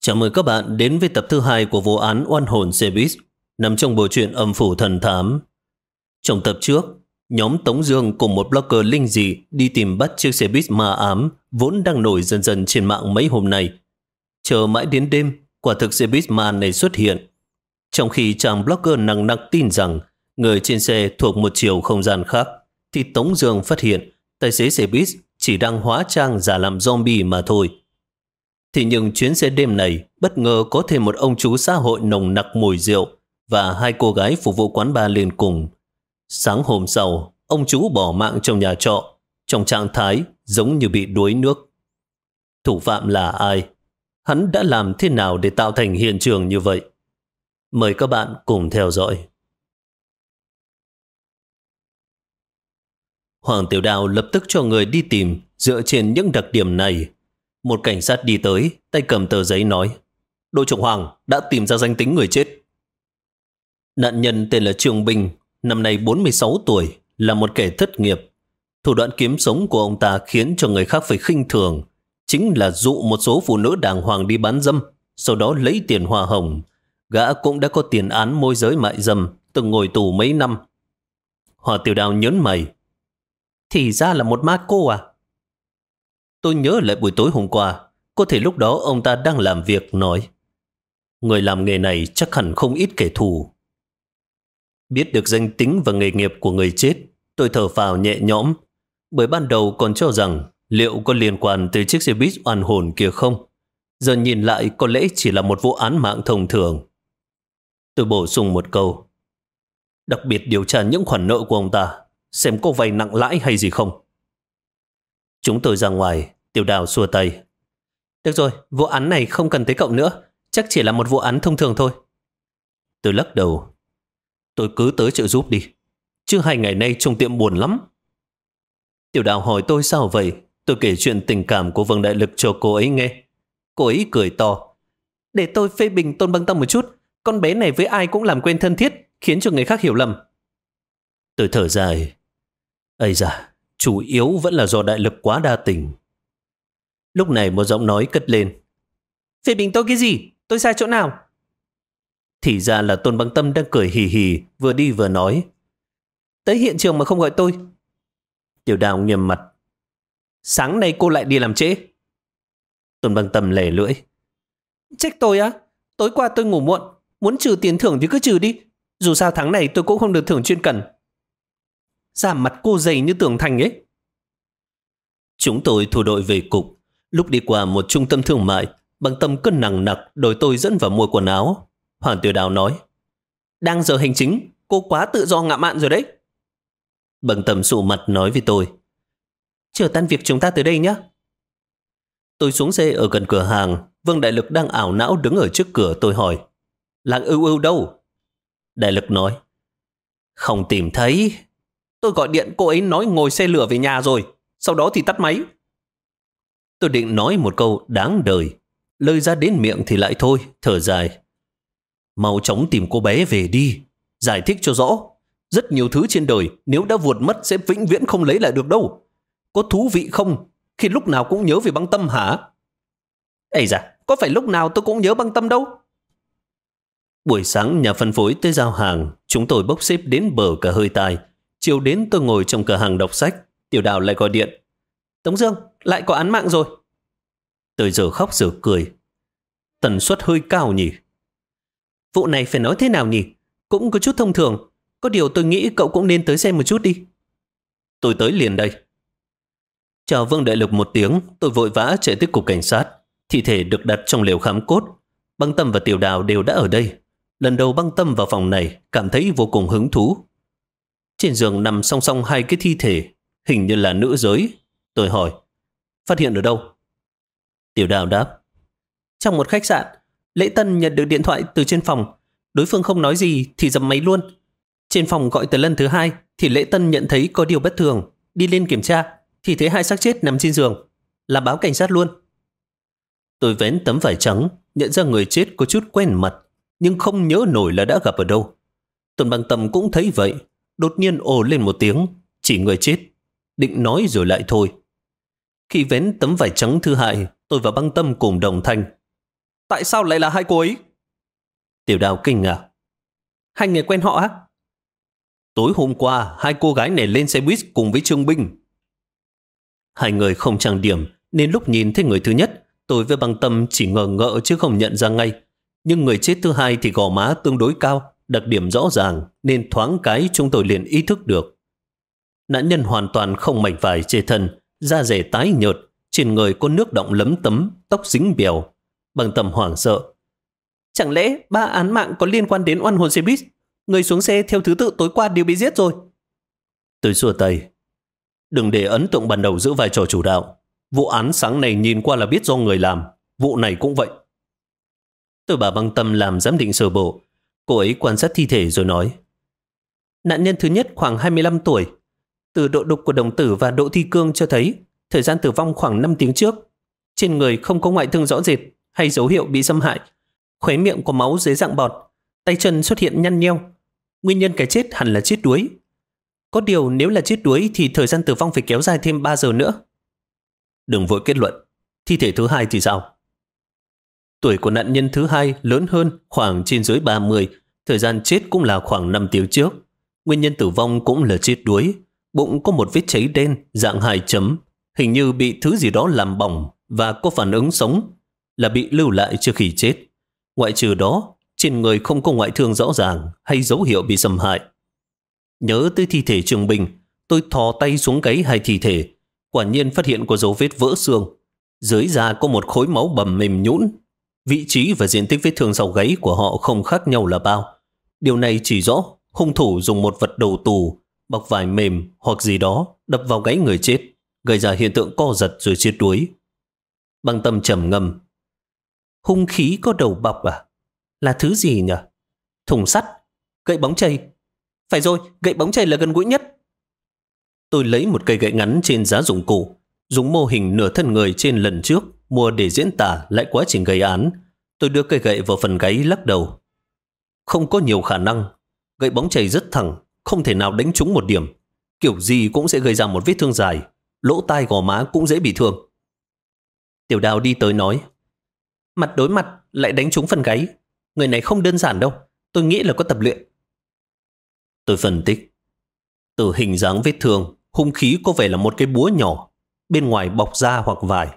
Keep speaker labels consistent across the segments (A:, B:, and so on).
A: Chào mừng các bạn đến với tập thứ 2 của vụ án oan hồn Cebis, nằm trong bộ truyện Âm phủ thần thám. Trong tập trước, nhóm Tống Dương cùng một blogger linh dị đi tìm bắt chiếc Cebis ma ám vốn đang nổi dần dần trên mạng mấy hôm nay. Chờ mãi đến đêm, quả thực Cebis ma này xuất hiện. Trong khi chàng blogger nặng nặc tin rằng người trên xe thuộc một chiều không gian khác, thì Tống Dương phát hiện tài xế Cebis chỉ đang hóa trang giả làm zombie mà thôi. Thì nhưng chuyến xe đêm này bất ngờ có thêm một ông chú xã hội nồng nặc mùi rượu và hai cô gái phục vụ quán bar lên cùng. Sáng hôm sau, ông chú bỏ mạng trong nhà trọ, trong trạng thái giống như bị đuối nước. Thủ phạm là ai? Hắn đã làm thế nào để tạo thành hiện trường như vậy? Mời các bạn cùng theo dõi. Hoàng Tiểu Đào lập tức cho người đi tìm dựa trên những đặc điểm này. Một cảnh sát đi tới, tay cầm tờ giấy nói: Đội trưởng Hoàng đã tìm ra danh tính người chết. Nạn nhân tên là Trương Bình, năm nay 46 tuổi, là một kẻ thất nghiệp. Thủ đoạn kiếm sống của ông ta khiến cho người khác phải khinh thường, chính là dụ một số phụ nữ đàng hoàng đi bán dâm, sau đó lấy tiền hoa hồng. Gã cũng đã có tiền án môi giới mại dâm, từng ngồi tù mấy năm. Hòa Tiểu Đào nhớn mày: Thì ra là một ma cô à? Tôi nhớ lại buổi tối hôm qua, có thể lúc đó ông ta đang làm việc, nói: Người làm nghề này chắc hẳn không ít kẻ thù. Biết được danh tính và nghề nghiệp của người chết, tôi thở phào nhẹ nhõm, bởi ban đầu còn cho rằng liệu có liên quan tới chiếc xe buýt oan hồn kia không. Giờ nhìn lại có lẽ chỉ là một vụ án mạng thông thường. Tôi bổ sung một câu: Đặc biệt điều tra những khoản nợ của ông ta, xem có vay nặng lãi hay gì không. Chúng tôi ra ngoài. Tiểu Đào xua tay: Được rồi, vụ án này không cần tới cậu nữa, chắc chỉ là một vụ án thông thường thôi. Tôi lắc đầu: Tôi cứ tới trợ giúp đi, chứ 2 ngày nay trong tiệm buồn lắm. Tiểu Đào hỏi tôi sao vậy. Tôi kể chuyện tình cảm của Vương Đại Lực cho cô ấy nghe. Cô ấy cười to: Để tôi phê bình Tôn Băng Tâm một chút. Con bé này với ai cũng làm quen thân thiết, khiến cho người khác hiểu lầm. Tôi thở dài: Ây da, chủ yếu vẫn là do Đại Lực quá đa tình. Lúc này một giọng nói cất lên: Phê bình tôi cái gì? Tôi sai chỗ nào? Thì ra là Tôn Băng Tâm đang cười hì hì, vừa đi vừa nói: Tới hiện trường mà không gọi tôi. Tiểu Đào nghiêm mặt: Sáng nay cô lại đi làm trễ. Tôn Băng Tâm lẻ lưỡi: Trách tôi á? Tối qua tôi ngủ muộn, muốn trừ tiền thưởng thì cứ trừ đi. Dù sao tháng này tôi cũng không được thưởng chuyên cần. Da mặt cô dày như tường thành ấy. Chúng tôi thu đội về cục. Lúc đi qua một trung tâm thương mại, Băng Tâm cân nặng nặc đòi tôi dẫn vào mua quần áo. Hoàng Tiểu Đào nói: Đang giờ hành chính, cô quá tự do ngạo mạn rồi đấy. Băng Tâm sụ mặt nói với tôi: Chờ tan việc chúng ta tới đây nhé. Tôi xuống xe ở gần cửa hàng. Vương Đại Lực đang ảo não đứng ở trước cửa. Tôi hỏi: Lạc Ưu Ưu đâu? Đại Lực nói: Không tìm thấy. Tôi gọi điện cô ấy nói ngồi xe lửa về nhà rồi, sau đó thì tắt máy. Tôi định nói một câu đáng đời, lời ra đến miệng thì lại thôi, thở dài: Mau chóng tìm cô bé về đi, giải thích cho rõ. Rất nhiều thứ trên đời nếu đã vụt mất sẽ vĩnh viễn không lấy lại được đâu. Có thú vị không khi lúc nào cũng nhớ về Băng Tâm hả? Ây da, có phải lúc nào tôi cũng nhớ Băng Tâm đâu. Buổi sáng nhà phân phối tới giao hàng, chúng tôi bốc xếp đến bờ cả hơi tai. Chiều đến tôi ngồi trong cửa hàng đọc sách. Tiểu Đào lại gọi điện: Tống Dương, lại có án mạng rồi. Tôi giờ khóc giờ cười: Tần suất hơi cao nhỉ? Vụ này phải nói thế nào nhỉ? Cũng có chút thông thường. Có điều tôi nghĩ cậu cũng nên tới xem một chút đi. Tôi tới liền đây. Chào Vương Đại Lực một tiếng, tôi vội vã chạy tới cục cảnh sát. Thi thể được đặt trong lều khám cốt. Băng Tâm và Tiểu Đào đều đã ở đây. Lần đầu Băng Tâm vào phòng này cảm thấy vô cùng hứng thú. Trên giường nằm song song 2 cái thi thể, hình như là nữ giới. Tôi hỏi: Phát hiện ở đâu? Tiểu Đào đáp: Trong một khách sạn. Lễ Tân nhận được điện thoại từ trên phòng. Đối phương không nói gì thì dập máy luôn. Trên phòng gọi tới lần thứ 2 thì Lễ Tân nhận thấy có điều bất thường. Đi lên kiểm tra thì thấy 2 xác chết nằm trên giường, là báo cảnh sát luôn. Tôi vén tấm vải trắng, nhận ra người chết có chút quen mặt, nhưng không nhớ nổi là đã gặp ở đâu. Tôn Băng Tâm cũng thấy vậy, đột nhiên ồ lên một tiếng, chỉ người chết, định nói rồi lại thôi. Khi vén tấm vải trắng thứ 2, tôi và Băng Tâm cùng đồng thanh: Tại sao lại là hai cô ấy? Tiểu Đào kinh ngạc. Hai người quen họ á? Tối hôm qua, hai cô gái này lên xe buýt cùng với Trương Binh. Hai người không trang điểm, nên lúc nhìn thấy người thứ nhất, tôi với Băng Tâm chỉ ngờ ngợ chứ không nhận ra ngay. Nhưng người chết thứ hai thì gò má tương đối cao, đặc điểm rõ ràng, nên thoáng cái chúng tôi liền ý thức được. Nạn nhân hoàn toàn không mảnh vải trên thân, da rẻ tái nhợt, trên người có nước đọng lấm tấm, tóc dính bèo. Băng Tâm hoảng sợ. Chẳng lẽ 3 án mạng có liên quan đến oan hồn xe buýt? Người xuống xe theo thứ tự tối qua đều bị giết rồi. Tôi xua tay. Đừng để ấn tượng ban đầu giữ vai trò chủ đạo. Vụ án sáng này nhìn qua là biết do người làm. Vụ này cũng vậy. Tôi bảo Băng Tâm làm giám định sơ bộ. Cô ấy quan sát thi thể rồi nói. Nạn nhân thứ nhất khoảng 25 tuổi. Từ độ đục của đồng tử và độ thi cương cho thấy thời gian tử vong khoảng 5 tiếng trước. Trên người không có ngoại thương rõ rệt hay dấu hiệu bị xâm hại. Khóe miệng có máu dưới dạng bọt. Tay chân xuất hiện nhăn nheo. Nguyên nhân cái chết hẳn là chết đuối. Có điều nếu là chết đuối thì thời gian tử vong phải kéo dài thêm 3 giờ nữa. Đừng vội kết luận. Thi thể thứ hai thì sao? Tuổi của nạn nhân thứ hai lớn hơn, khoảng trên dưới 30. Thời gian chết cũng là khoảng 5 tiếng trước. Nguyên nhân tử vong cũng là chết đuối. Bụng có một vết cháy đen, dạng 2 chấm. Hình như bị thứ gì đó làm bỏng và có phản ứng sống, là bị lưu lại trước khi chết. Ngoại trừ đó, trên người không có ngoại thương rõ ràng hay dấu hiệu bị xâm hại. Nhớ tới thi thể Trương Bình, tôi thò tay xuống gáy hai thi thể. Quả nhiên phát hiện có dấu vết vỡ xương. Dưới da có một khối máu bầm mềm nhũn. Vị trí và diện tích vết thương sau gáy của họ không khác nhau là bao. Điều này chỉ rõ hung thủ dùng một vật đầu tù, bọc vải mềm hoặc gì đó đập vào gáy người chết, gây ra hiện tượng co giật rồi chết đuối. Băng Tâm trầm ngâm. Hung khí có đầu bọc à? Là thứ gì nhỉ? Thùng sắt? Gậy bóng chày? Phải rồi, gậy bóng chày là gần gũi nhất. Tôi lấy một cây gậy ngắn trên giá dụng cụ, dùng mô hình nửa thân người trên lần trước mua để diễn tả lại quá trình gây án. Tôi đưa cây gậy vào phần gáy lắc đầu. Không có nhiều khả năng. Gậy bóng chày rất thẳng, không thể nào đánh trúng một điểm. Kiểu gì cũng sẽ gây ra một vết thương dài. Lỗ tai gò má cũng dễ bị thương. Tiểu Đào đi tới nói. Mặt đối mặt lại đánh trúng phần gáy. Người này không đơn giản đâu. Tôi nghĩ là có tập luyện. Tôi phân tích. Từ hình dáng vết thương, hung khí có vẻ là một cái búa nhỏ, bên ngoài bọc da hoặc vải.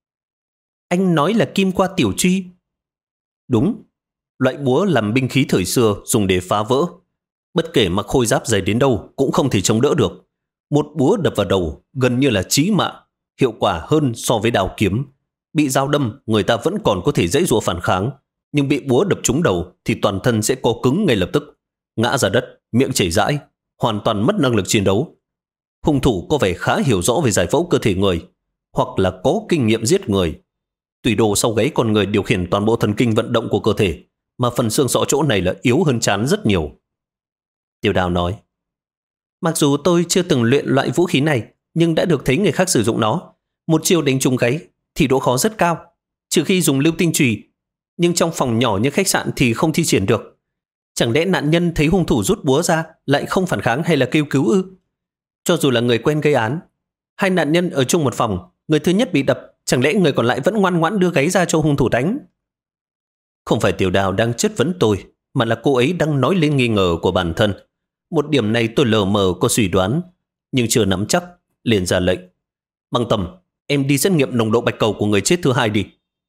A: Anh nói là kim qua tiểu truy? Đúng. Loại búa làm binh khí thời xưa dùng để phá vỡ. Bất kể mặc khôi giáp dày đến đâu cũng không thể chống đỡ được. Một búa đập vào đầu gần như là chí mạng, hiệu quả hơn so với đao kiếm. Bị dao đâm, người ta vẫn còn có thể giãy giụa phản kháng, nhưng bị búa đập trúng đầu thì toàn thân sẽ co cứng ngay lập tức, ngã ra đất, miệng chảy rãi, hoàn toàn mất năng lực chiến đấu. Hung thủ có vẻ khá hiểu rõ về giải phẫu cơ thể người, hoặc là có kinh nghiệm giết người. Tùy đồ sau gáy con người điều khiển toàn bộ thần kinh vận động của cơ thể, mà phần xương sọ chỗ này là yếu hơn trán rất nhiều. Tiểu Đào nói. Mặc dù tôi chưa từng luyện loại vũ khí này, nhưng đã được thấy người khác sử dụng nó. Một chiêu đánh trúng gáy thì độ khó rất cao, trừ khi dùng lưu tinh chùy. Nhưng trong phòng nhỏ như khách sạn thì không thi triển được. Chẳng lẽ nạn nhân thấy hung thủ rút búa ra lại không phản kháng hay là kêu cứu ư? Cho dù là người quen gây án, hai nạn nhân ở chung một phòng, người thứ nhất bị đập, chẳng lẽ người còn lại vẫn ngoan ngoãn đưa gáy ra cho hung thủ đánh? Không phải Tiểu Đào đang chất vấn tôi, mà là cô ấy đang nói lên nghi ngờ của bản thân. Một điểm này tôi lờ mờ có suy đoán, nhưng chưa nắm chắc, liền ra lệnh. Băng Tâm, em đi xét nghiệm nồng độ bạch cầu của người chết thứ hai đi.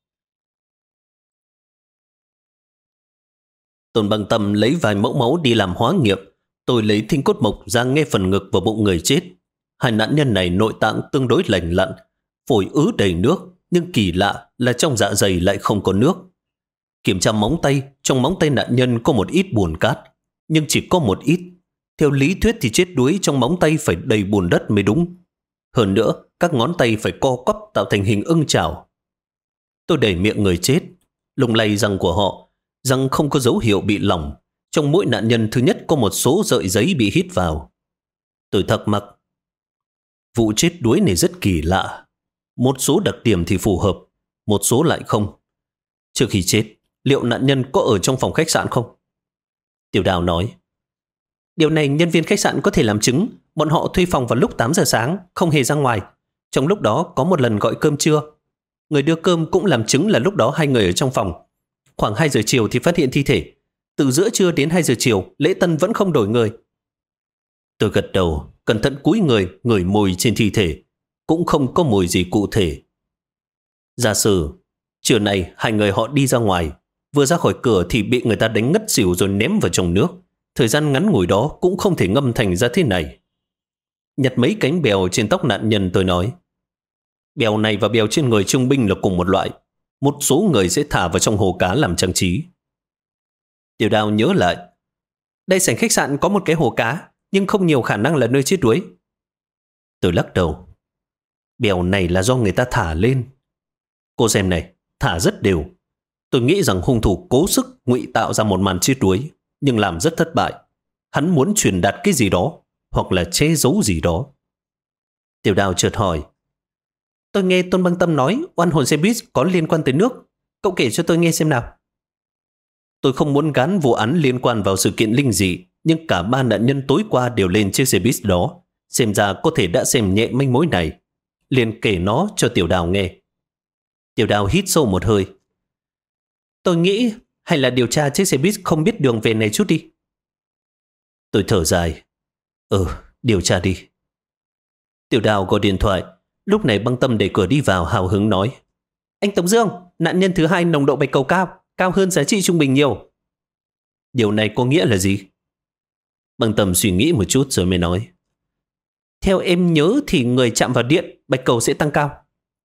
A: Tôn Băng Tâm lấy vài mẫu máu đi làm hóa nghiệm. Tôi lấy thinh cốt mộc ra nghe phần ngực và bụng người chết. Hai nạn nhân này nội tạng tương đối lành lặn, phổi ứ đầy nước, nhưng kỳ lạ là trong dạ dày lại không có nước. Kiểm tra móng tay, trong móng tay nạn nhân có một ít bùn cát, nhưng chỉ có một ít. Theo lý thuyết thì chết đuối trong móng tay phải đầy bùn đất mới đúng. Hơn nữa, các ngón tay phải co quắp tạo thành hình ưng chảo. Tôi đẩy miệng người chết, lùng lay răng của họ, răng không có dấu hiệu bị lỏng. Trong mỗi nạn nhân thứ nhất có một số sợi giấy bị hít vào. Tôi thắc mắc. Vụ chết đuối này rất kỳ lạ. Một số đặc điểm thì phù hợp, một số lại không. Trước khi chết, liệu nạn nhân có ở trong phòng khách sạn không? Tiểu Đào nói. Điều này nhân viên khách sạn có thể làm chứng. Bọn họ thuê phòng vào lúc 8 giờ sáng, không hề ra ngoài. Trong lúc đó có một lần gọi cơm trưa. Người đưa cơm cũng làm chứng là lúc đó hai người ở trong phòng. Khoảng 2 giờ chiều thì phát hiện thi thể. Từ giữa trưa đến 2 giờ chiều, lễ tân vẫn không đổi người. Tôi gật đầu, cẩn thận cúi người, ngửi mùi trên thi thể. Cũng không có mùi gì cụ thể. Giả sử, trưa nay 2 người họ đi ra ngoài. Vừa ra khỏi cửa thì bị người ta đánh ngất xỉu rồi ném vào trong nước. Thời gian ngắn ngủi đó cũng không thể ngâm thành ra thế này. Nhặt mấy cánh bèo trên tóc nạn nhân, tôi nói. Bèo này và bèo trên người trung binh là cùng một loại. Một số người sẽ thả vào trong hồ cá làm trang trí. Tiểu Đào nhớ lại. Đây sảnh khách sạn có một cái hồ cá, nhưng không nhiều khả năng là nơi chết đuối. Tôi lắc đầu. Bèo này là do người ta thả lên. Cô xem này, thả rất đều. Tôi nghĩ rằng hung thủ cố sức ngụy tạo ra một màn chết đuối, nhưng làm rất thất bại. Hắn muốn truyền đạt cái gì đó, hoặc là che giấu gì đó. Tiểu Đào chợt hỏi. Tôi nghe Tôn Băng Tâm nói oan hồn xe buýt có liên quan tới nước. Cậu kể cho tôi nghe xem nào. Tôi không muốn gán vụ án liên quan vào sự kiện linh dị, nhưng cả 3 nạn nhân tối qua đều lên chiếc xe buýt đó. Xem ra có thể đã xem nhẹ manh mối này. Liền kể nó cho Tiểu Đào nghe. Tiểu Đào hít sâu một hơi. Tôi nghĩ hay là điều tra chiếc xe buýt không biết đường về này chút đi. Tôi thở dài. Điều tra đi. Tiểu Đào gọi điện thoại. Lúc này Băng Tâm đẩy cửa đi vào, hào hứng nói. Anh Tống Dương, nạn nhân thứ 2 nồng độ bạch cầu cao, cao hơn giá trị trung bình nhiều. Điều này có nghĩa là gì? Băng Tâm suy nghĩ một chút rồi mới nói. Theo em nhớ thì người chạm vào điện, bạch cầu sẽ tăng cao.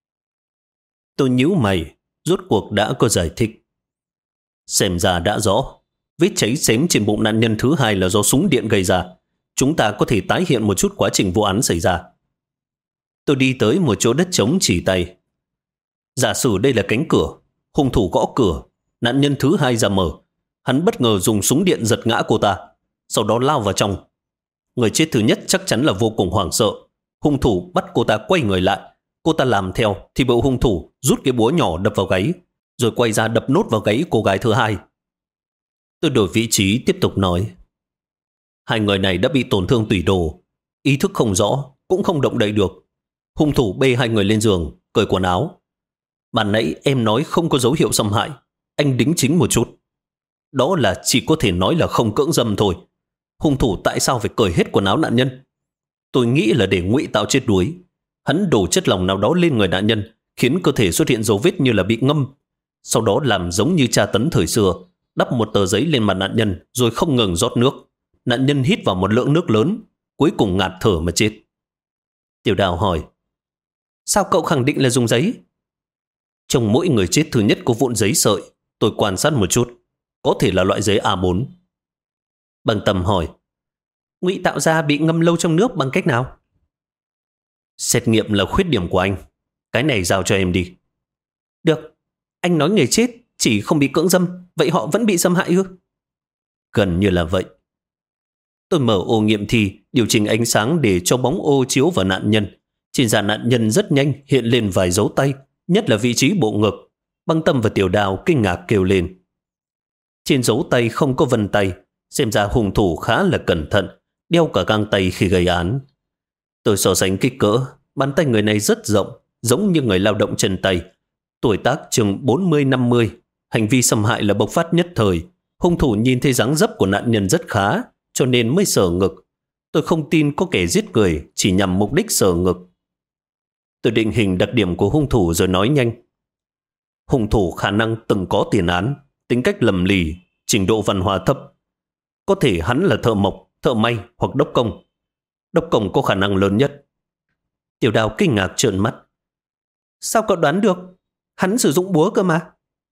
A: Tôi nhíu mày, rốt cuộc đã có giải thích. Xem ra đã rõ, vết cháy xém trên bụng nạn nhân thứ 2 là do súng điện gây ra. Chúng ta có thể tái hiện một chút quá trình vụ án xảy ra. Tôi đi tới một chỗ đất trống chỉ tay. Giả sử đây là cánh cửa, hung thủ gõ cửa, nạn nhân thứ 2 ra mở. Hắn bất ngờ dùng súng điện giật ngã cô ta, sau đó lao vào trong. Người chết thứ nhất chắc chắn là vô cùng hoảng sợ. Hung thủ bắt cô ta quay người lại. Cô ta làm theo thì bị hung thủ rút cái búa nhỏ đập vào gáy, rồi quay ra đập nốt vào gáy cô gái thứ 2. Tôi đổi vị trí tiếp tục nói. 2 người này đã bị tổn thương tủy đồ, ý thức không rõ, cũng không động đậy được. Hung thủ bê 2 người lên giường, cởi quần áo. Ban nãy em nói không có dấu hiệu xâm hại, anh đính chính một chút. Đó là chỉ có thể nói là không cưỡng dâm thôi. Hung thủ tại sao phải cởi hết quần áo nạn nhân? Tôi nghĩ là để ngụy tạo chết đuối. Hắn đổ chất lỏng nào đó lên người nạn nhân, khiến cơ thể xuất hiện dấu vết như là bị ngâm. Sau đó làm giống như tra tấn thời xưa, đắp một tờ giấy lên mặt nạn nhân rồi không ngừng rót nước. Nạn nhân hít vào một lượng nước lớn, cuối cùng ngạt thở mà chết. Tiểu Đào hỏi. Sao cậu khẳng định là dùng giấy? Trong mỗi người chết thứ nhất có vụn giấy sợi. Tôi quan sát một chút, có thể là loại giấy A4. Băng Tâm hỏi. Ngụy tạo ra bị ngâm lâu trong nước bằng cách nào? Xét nghiệm là khuyết điểm của anh. Cái này giao cho em đi. Được. Anh nói người chết chỉ không bị cưỡng dâm, vậy họ vẫn bị xâm hại ư? Gần như là vậy. Tôi mở ô nghiệm thi, điều chỉnh ánh sáng để cho bóng ô chiếu vào nạn nhân. Trên da nạn nhân rất nhanh hiện lên vài dấu tay, nhất là vị trí bộ ngực. Băng Tâm và Tiểu Đào kinh ngạc kêu lên. Trên dấu tay không có vân tay, xem ra hung thủ khá là cẩn thận, đeo cả găng tay khi gây án. Tôi so sánh kích cỡ, bàn tay người này rất rộng, giống như người lao động chân tay. Tuổi tác chừng 40-50, hành vi xâm hại là bộc phát nhất thời. Hung thủ nhìn thấy dáng dấp của nạn nhân rất khá, cho nên mới sờ ngực. Tôi không tin có kẻ giết người chỉ nhằm mục đích sờ ngực. Tôi định hình đặc điểm của hung thủ rồi nói nhanh. Hung thủ khả năng từng có tiền án, tính cách lầm lì, trình độ văn hóa thấp. Có thể hắn là thợ mộc, thợ may hoặc đốc công. Đốc công có khả năng lớn nhất. Tiểu Đào kinh ngạc trợn mắt. Sao cậu đoán được? Hắn sử dụng búa cơ mà.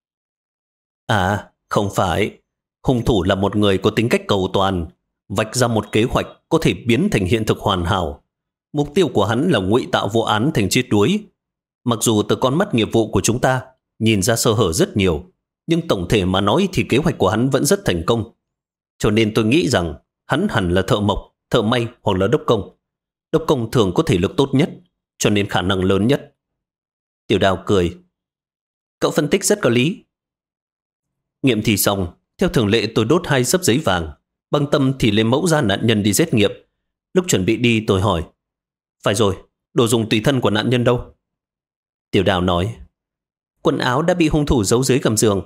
A: À, không phải. Hung thủ là một người có tính cách cầu toàn, vạch ra một kế hoạch có thể biến thành hiện thực hoàn hảo. Mục tiêu của hắn là ngụy tạo vụ án thành chết đuối. Mặc dù từ con mắt nghiệp vụ của chúng ta nhìn ra sơ hở rất nhiều, nhưng tổng thể mà nói thì kế hoạch của hắn vẫn rất thành công. Cho nên tôi nghĩ rằng hắn hẳn là thợ mộc, thợ may hoặc là đốc công. Đốc công thường có thể lực tốt nhất, cho nên khả năng lớn nhất. Tiểu Đào cười. Cậu phân tích rất có lý. Nghiệm thi xong, theo thường lệ tôi đốt 2 xấp giấy vàng. Băng Tâm thì lấy mẫu da nạn nhân đi xét nghiệm. Lúc chuẩn bị đi tôi hỏi. Phải rồi, đồ dùng tùy thân của nạn nhân đâu? Tiểu Đào nói. Quần áo đã bị hung thủ giấu dưới gầm giường.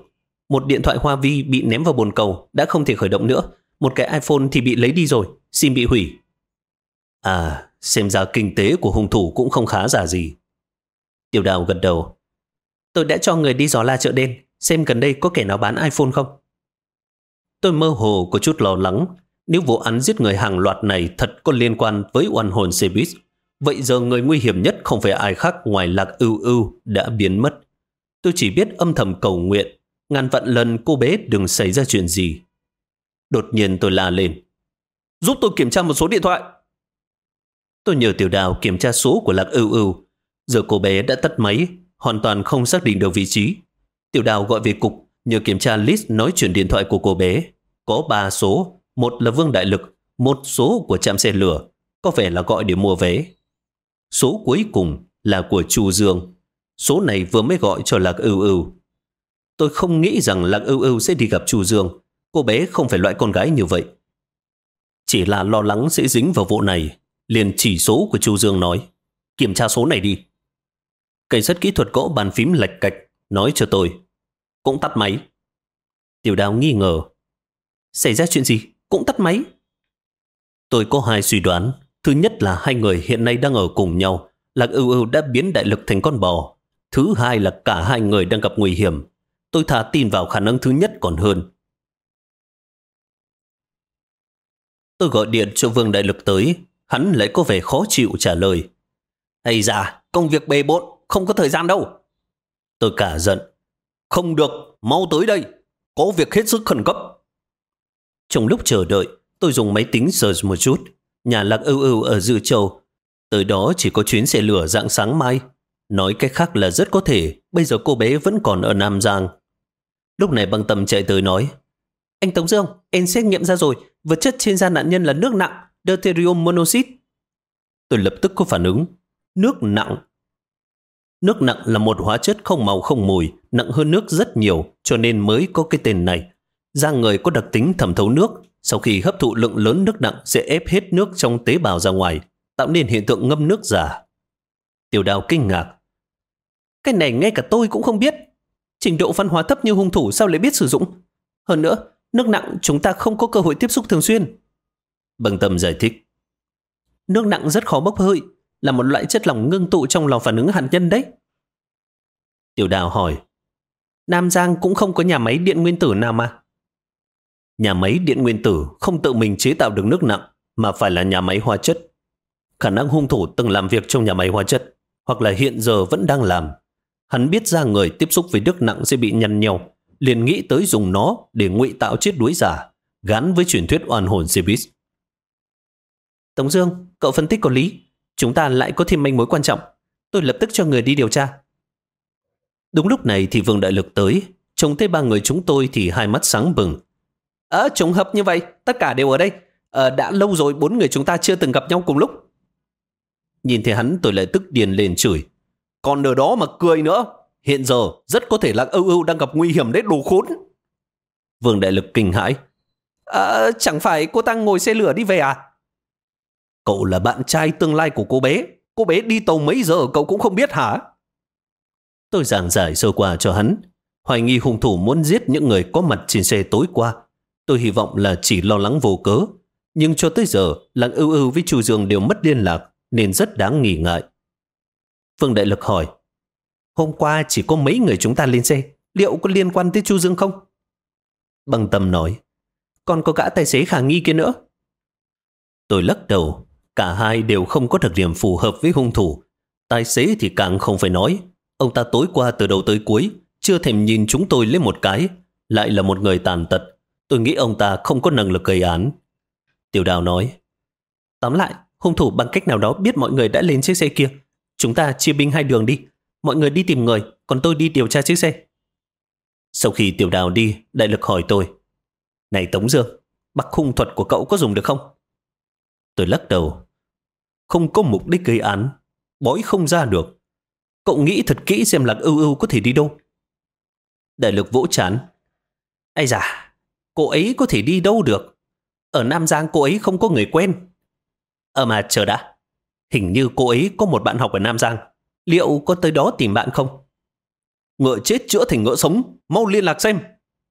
A: Một điện thoại Hoa Vi bị ném vào bồn cầu, đã không thể khởi động nữa. Một cái iPhone thì bị lấy đi rồi, SIM bị hủy. À, xem ra kinh tế của hung thủ cũng không khá giả gì. Tiểu Đào gật đầu. Tôi đã cho người đi dò la chợ đen, xem gần đây có kẻ nào bán iPhone không. Tôi mơ hồ có chút lo lắng. Nếu vụ án giết người hàng loạt này thật có liên quan với oan hồn xe buýt, vậy giờ người nguy hiểm nhất không phải ai khác ngoài Lạc Ưu Ưu đã biến mất. Tôi chỉ biết âm thầm cầu nguyện, ngàn vạn lần cô bé đừng xảy ra chuyện gì. Đột nhiên tôi la lên. Giúp tôi kiểm tra một số điện thoại. Tôi nhờ Tiểu Đào kiểm tra số của Lạc Ưu Ưu. Giờ cô bé đã tắt máy, hoàn toàn không xác định được vị trí. Tiểu Đào gọi về cục, nhờ kiểm tra list nói chuyển điện thoại của cô bé. Có 3 số, một là Vương Đại Lực, một số của trạm xe lửa, có vẻ là gọi để mua vé. Số cuối cùng là của Chu Dương. Số này vừa mới gọi cho Lạc Ưu Ưu. Tôi không nghĩ rằng Lạc Ưu Ưu sẽ đi gặp Chu Dương. Cô bé không phải loại con gái như vậy. Chỉ là lo lắng sẽ dính vào vụ này, liền chỉ số của Chu Dương nói. Kiểm tra số này đi. Cảnh sát kỹ thuật gõ bàn phím lạch cạch, nói cho tôi. Cũng tắt máy. Tiểu Đào nghi ngờ. Xảy ra chuyện gì? Cũng tắt máy. Tôi có 2 suy đoán. Thứ nhất là 2 người hiện nay đang ở cùng nhau. Lạc Ưu Ưu đã biến Đại Lực thành con bò. Thứ hai là cả 2 người đang gặp nguy hiểm. Tôi thà tin vào khả năng thứ nhất còn hơn. Tôi gọi điện cho Vương Đại Lực tới. Hắn lại có vẻ khó chịu trả lời. Ây da, công việc bề bộn, không có thời gian đâu. Tôi cả giận. Không được, mau tới đây. Có việc hết sức khẩn cấp. Trong lúc chờ đợi, tôi dùng máy tính search một chút. Nhà Lạc Ưu Ưu ở Dự Châu. Tới đó chỉ có chuyến xe lửa rạng sáng mai. Nói cách khác là rất có thể bây giờ cô bé vẫn còn ở Nam Giang. Lúc này Băng Tâm chạy tới nói. Anh Tống Dương, em xét nghiệm ra rồi. Vật chất trên da nạn nhân là nước nặng, deuterium monoxide. Tôi lập tức có phản ứng. Nước nặng. Nước nặng là một hóa chất không màu không mùi, nặng hơn nước rất nhiều, cho nên mới có cái tên này. Da người có đặc tính thẩm thấu nước, sau khi hấp thụ lượng lớn nước nặng sẽ ép hết nước trong tế bào ra ngoài, tạo nên hiện tượng ngâm nước giả. Tiểu Đào kinh ngạc. Cái này ngay cả tôi cũng không biết. Trình độ văn hóa thấp như hung thủ sao lại biết sử dụng? Hơn nữa, nước nặng chúng ta không có cơ hội tiếp xúc thường xuyên. Băng Tâm giải thích. Nước nặng rất khó bốc hơi, là một loại chất lỏng ngưng tụ trong lò phản ứng hạt nhân đấy. Tiểu Đào hỏi. Nam Giang cũng không có nhà máy điện nguyên tử nào mà. Nhà máy điện nguyên tử không tự mình chế tạo được nước nặng, mà phải là nhà máy hóa chất. Khả năng hung thủ từng làm việc trong nhà máy hóa chất, hoặc là hiện giờ vẫn đang làm. Hắn biết da người tiếp xúc với nước nặng sẽ bị nhăn nhau, liền nghĩ tới dùng nó để ngụy tạo chết đuối giả, gắn với truyền thuyết oan hồn Cebis. Tống Dương, cậu phân tích có lý. Chúng ta lại có thêm manh mối quan trọng. Tôi lập tức cho người đi điều tra. Đúng lúc này thì Vương Đại Lực tới. Trông thấy 3 người chúng tôi thì hai mắt sáng bừng. Trùng hợp như vậy, tất cả đều ở đây. Đã lâu rồi 4 người chúng ta chưa từng gặp nhau cùng lúc. Nhìn thấy hắn tôi lại tức điên lên chửi. Còn ở đó mà cười nữa. Hiện giờ rất có thể Lạc Ưu Ưu đang gặp nguy hiểm đấy, đồ khốn. Vương Đại Lực kinh hãi. Chẳng phải cô ta ngồi xe lửa đi về à? Cậu là bạn trai tương lai của cô bé. Cô bé đi tàu mấy giờ cậu cũng không biết hả? Tôi giảng giải sơ qua cho hắn. Hoài nghi hung thủ muốn giết những người có mặt trên xe tối qua. Tôi hy vọng là chỉ lo lắng vô cớ. Nhưng cho tới giờ, Lạc Ưu Ưu với Chu Dương đều mất liên lạc, nên rất đáng nghi ngại. Vương Đại Lực hỏi. Hôm qua chỉ có mấy người chúng ta lên xe, liệu có liên quan tới Chu Dương không? Băng Tâm nói. Còn có gã tài xế khả nghi kia nữa. Tôi lắc đầu. Cả hai đều không có đặc điểm phù hợp với hung thủ. Tài xế thì càng không phải nói. Ông ta tối qua từ đầu tới cuối chưa thèm nhìn chúng tôi lên một cái. Lại là một người tàn tật. Tôi nghĩ ông ta không có năng lực gây án. Tiểu Đào nói. Tóm lại, hung thủ bằng cách nào đó biết mọi người đã lên chiếc xe kia. Chúng ta chia binh 2 đường đi. Mọi người đi tìm người, còn tôi đi điều tra chiếc xe. Sau khi Tiểu Đào đi, Đại Lực hỏi tôi. Này Tống Dương, bạc hung thuật của cậu có dùng được không? Tôi lắc đầu. Không có mục đích gây án, bói không ra được. Cậu nghĩ thật kỹ xem Lạc Ưu Ưu có thể đi đâu. Đại Lực vỗ trán. Ây da, cô ấy có thể đi đâu được? Ở Nam Giang cô ấy không có người quen. Mà chờ đã. Hình như cô ấy có một bạn học ở Nam Giang. Liệu có tới đó tìm bạn không? Ngựa chết chữa thành ngựa sống, mau liên lạc xem.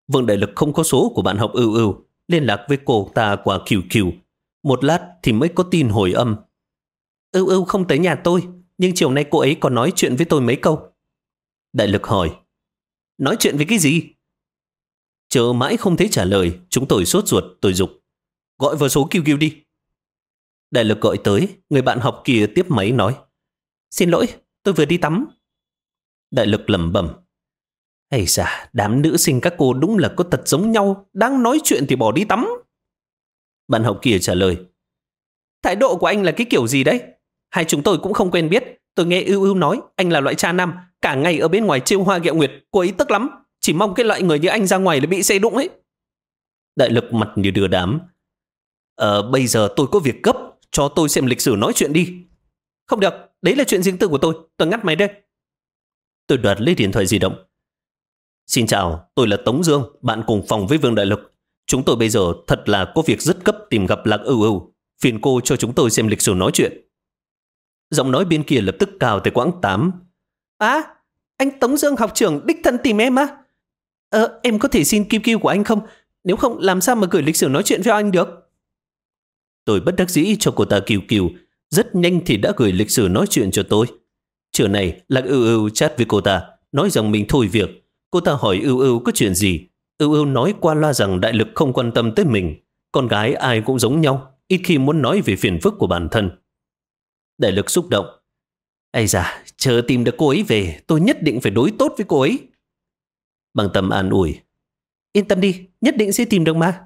A: Vương Đại Lực không có số của bạn học Ưu Ưu, liên lạc với cô ta qua QQ. Một lát thì mới có tin hồi âm. Ưu Ưu không tới nhà tôi, nhưng chiều nay cô ấy còn nói chuyện với tôi mấy câu. Đại Lực hỏi, nói chuyện với cái gì? Chờ mãi không thấy trả lời, chúng tôi sốt ruột, tôi giục. Gọi vào số QQ đi. Đại Lực gọi tới, người bạn học kia tiếp máy nói, xin lỗi, tôi vừa đi tắm. Đại Lực lẩm bẩm, ây da, đám nữ sinh các cô đúng là có tật giống nhau, đang nói chuyện thì bỏ đi tắm. Bạn học kia trả lời, thái độ của anh là cái kiểu gì đấy? Hai chúng tôi cũng không quen biết. Tôi nghe Ưu Ưu nói anh là loại cha nam, cả ngày ở bên ngoài trêu hoa ghẹo nguyệt, cô ấy tức lắm. Chỉ mong cái loại người như anh ra ngoài là bị xe đụng ấy. Đại Lực mặt như đưa đám. Bây giờ tôi có việc gấp, cho tôi xem lịch sử nói chuyện đi. Không được, đấy là chuyện riêng tư của tôi ngắt máy đây. Tôi đoạt lấy điện thoại di động. Xin chào, tôi là Tống Dương, bạn cùng phòng với Vương Đại Lực. Chúng tôi bây giờ thật là có việc rất cấp tìm gặp Lạc Ưu Ưu. Phiền cô cho chúng tôi xem lịch sử nói chuyện. Giọng nói bên kia lập tức cao tới quãng 8. Anh Tống Dương học trưởng đích thân tìm em á? Em có thể xin QQ của anh không? Nếu không làm sao mà gửi lịch sử nói chuyện với anh được? Tôi bất đắc dĩ cho cô ta QQ. Rất nhanh thì đã gửi lịch sử nói chuyện cho tôi. Trưa này Lạc Ưu Ưu chat với cô ta, nói rằng mình thôi việc. Cô ta hỏi Ưu Ưu có chuyện gì. Ưu Ưu nói qua loa rằng Đại Lực không quan tâm tới mình. Con gái ai cũng giống nhau, ít khi muốn nói về phiền phức của bản thân. Đại Lực xúc động. Ây da, chờ tìm được cô ấy về, tôi nhất định phải đối tốt với cô ấy. Bằng tâm an ủi. Yên tâm đi, nhất định sẽ tìm được mà.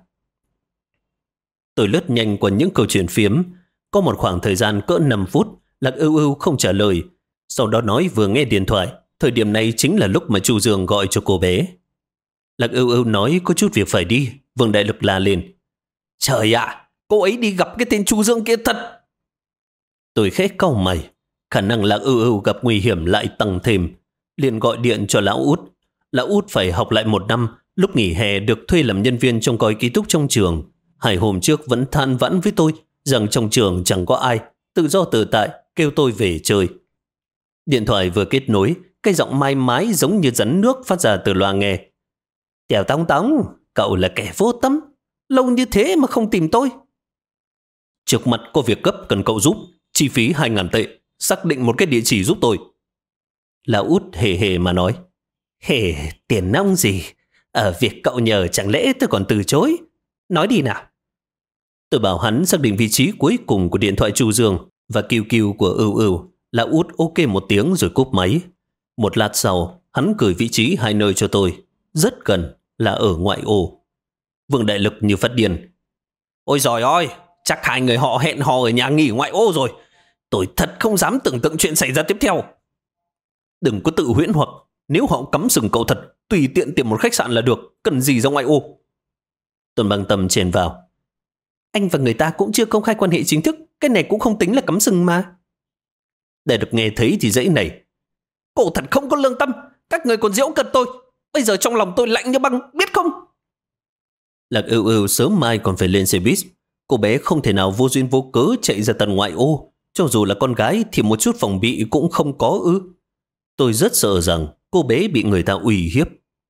A: Tôi lướt nhanh qua những câu chuyện phiếm. Có một khoảng thời gian cỡ 5 phút, Lạc Ưu Ưu không trả lời. Sau đó nói vừa nghe điện thoại, thời điểm này chính là lúc mà Chu Dương gọi cho cô bé. Lạc Ưu Ưu nói có chút việc phải đi. Vương Đại Lực la lên. Trời ạ, cô ấy đi gặp cái tên Chu Dương kia thật. Tôi khẽ cau mày. Khả năng Lạc Ưu Ưu gặp nguy hiểm lại tăng thêm. Liền gọi điện cho Lão Út. Lão Út phải học lại 1 năm. Lúc nghỉ hè được thuê làm nhân viên trông coi ký túc trong trường. 2 hôm trước vẫn than vãn với tôi rằng trong trường chẳng có ai, tự do tự tại, kêu tôi về chơi. Điện thoại vừa kết nối, cái giọng mai mái giống như rắn nước phát ra từ loa nghe. Chào Tống Tống, cậu là kẻ vô tâm, lâu như thế mà không tìm tôi. Trước mặt có việc gấp cần cậu giúp, chi phí 2.000 tệ, xác định một cái địa chỉ giúp tôi. Lão Út hề hề mà nói. Hề, tiền nong gì? Ở việc cậu nhờ chẳng lẽ tôi còn từ chối? Nói đi nào. Tôi bảo hắn xác định vị trí cuối cùng của điện thoại Chu Dương và QQ của Ưu Ưu. Lão Út ok một tiếng rồi cúp máy. Một lát sau, hắn gửi vị trí 2 nơi cho tôi. Rất gần là ở ngoại ô. Vương Đại Lực như phát điên. Ôi giời ơi, chắc 2 người họ hẹn hò ở nhà nghỉ ngoại ô rồi. Tôi thật không dám tưởng tượng chuyện xảy ra tiếp theo. Đừng có tự huyễn hoặc, nếu họ cắm sừng cậu thật, tùy tiện tìm một khách sạn là được, cần gì ra ngoại ô. Tôn Bằng Tâm chèn vào. Anh và người ta cũng chưa công khai quan hệ chính thức, cái này cũng không tính là cắm sừng mà. Để được nghe thấy thì dãy này. Cô thật không có lương tâm, các người còn giễu cợt tôi. Bây giờ trong lòng tôi lạnh như băng, biết không? Lạc Ưu Ưu sớm mai còn phải lên xe buýt. Cô bé không thể nào vô duyên vô cớ chạy ra tận ngoại ô. Cho dù là con gái thì một chút phòng bị cũng không có ư. Tôi rất sợ rằng cô bé bị người ta uy hiếp.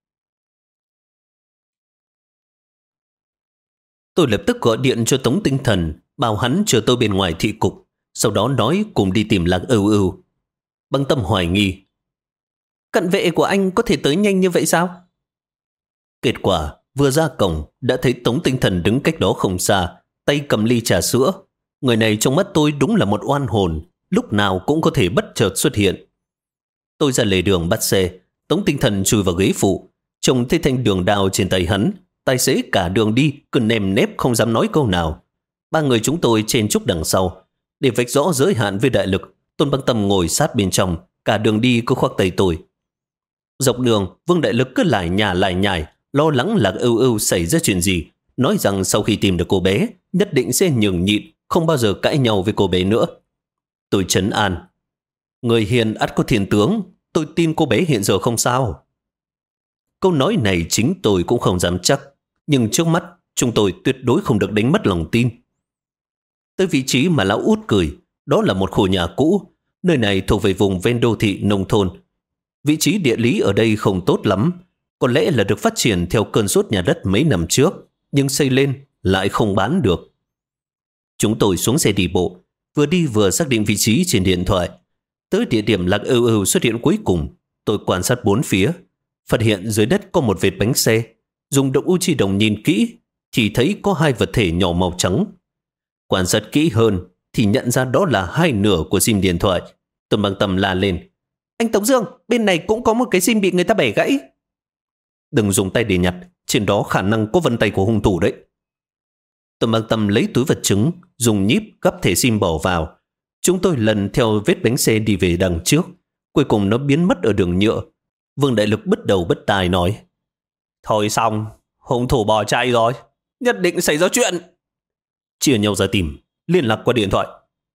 A: Tôi lập tức gọi điện cho Tống Tinh Thần, bảo hắn chờ tôi bên ngoài thị cục, sau đó nói cùng đi tìm Lạc Ưu Ưu. Bằng Tâm hoài nghi. Cận vệ của anh có thể tới nhanh như vậy sao? Kết quả, vừa ra cổng, đã thấy Tống Tinh Thần đứng cách đó không xa, tay cầm ly trà sữa. Người này trong mắt tôi đúng là một oan hồn, lúc nào cũng có thể bất chợt xuất hiện. Tôi ra lề đường bắt xe, Tống Tinh Thần chui vào ghế phụ, trông thấy thanh đường đao trên tay hắn. Tài xế cả đường đi cứ nèm nép không dám nói câu nào. 3 người chúng tôi chen chúc đằng sau. Để vạch rõ giới hạn với Đại Lực, Tôn Băng Tâm ngồi sát bên trong, cả đường đi cứ khoác tay tôi. Dọc đường, Vương Đại Lực cứ lải nhải, lo lắng Lạc Ưu Ưu xảy ra chuyện gì, nói rằng sau khi tìm được cô bé, nhất định sẽ nhường nhịn, không bao giờ cãi nhau với cô bé nữa. Tôi trấn an. Người hiền ắt có thiên tướng, tôi tin cô bé hiện giờ không sao. Câu nói này chính tôi cũng không dám chắc, nhưng trước mắt chúng tôi tuyệt đối không được đánh mất lòng tin. Tới vị trí mà Lão Út cười, đó là một khu nhà cũ, nơi này thuộc về vùng ven đô thị nông thôn. Vị trí địa lý ở đây không tốt lắm, Có lẽ là được phát triển theo cơn sốt nhà đất mấy năm trước, nhưng xây lên lại không bán được. Chúng tôi xuống xe đi bộ, vừa đi vừa xác định vị trí trên điện thoại. Tới địa điểm Lạc Ưu Ưu xuất hiện cuối cùng, tôi quan sát bốn phía, phát hiện dưới đất có một vệt bánh xe. Dùng động Uchi đồng nhìn kỹ thì thấy có hai vật thể nhỏ màu trắng. Quan sát kỹ hơn thì nhận ra đó là hai nửa của sim điện thoại. Tôi bằng tầm la lên: "Anh Tống Dương, bên này cũng có một cái sim bị người ta bẻ gãy." "Đừng dùng tay để nhặt, trên đó khả năng có vân tay của hung thủ đấy." Tôi bằng tầm lấy túi vật chứng, dùng nhíp gấp thẻ sim bỏ vào. Chúng tôi lần theo vết bánh xe đi về đằng trước. Cuối cùng nó biến mất ở đường nhựa. Vương Đại Lực bất đầu bất tài nói: "Thôi xong, hung thủ bỏ chạy rồi, nhất định xảy ra chuyện." Chia nhau ra tìm, liên lạc qua điện thoại.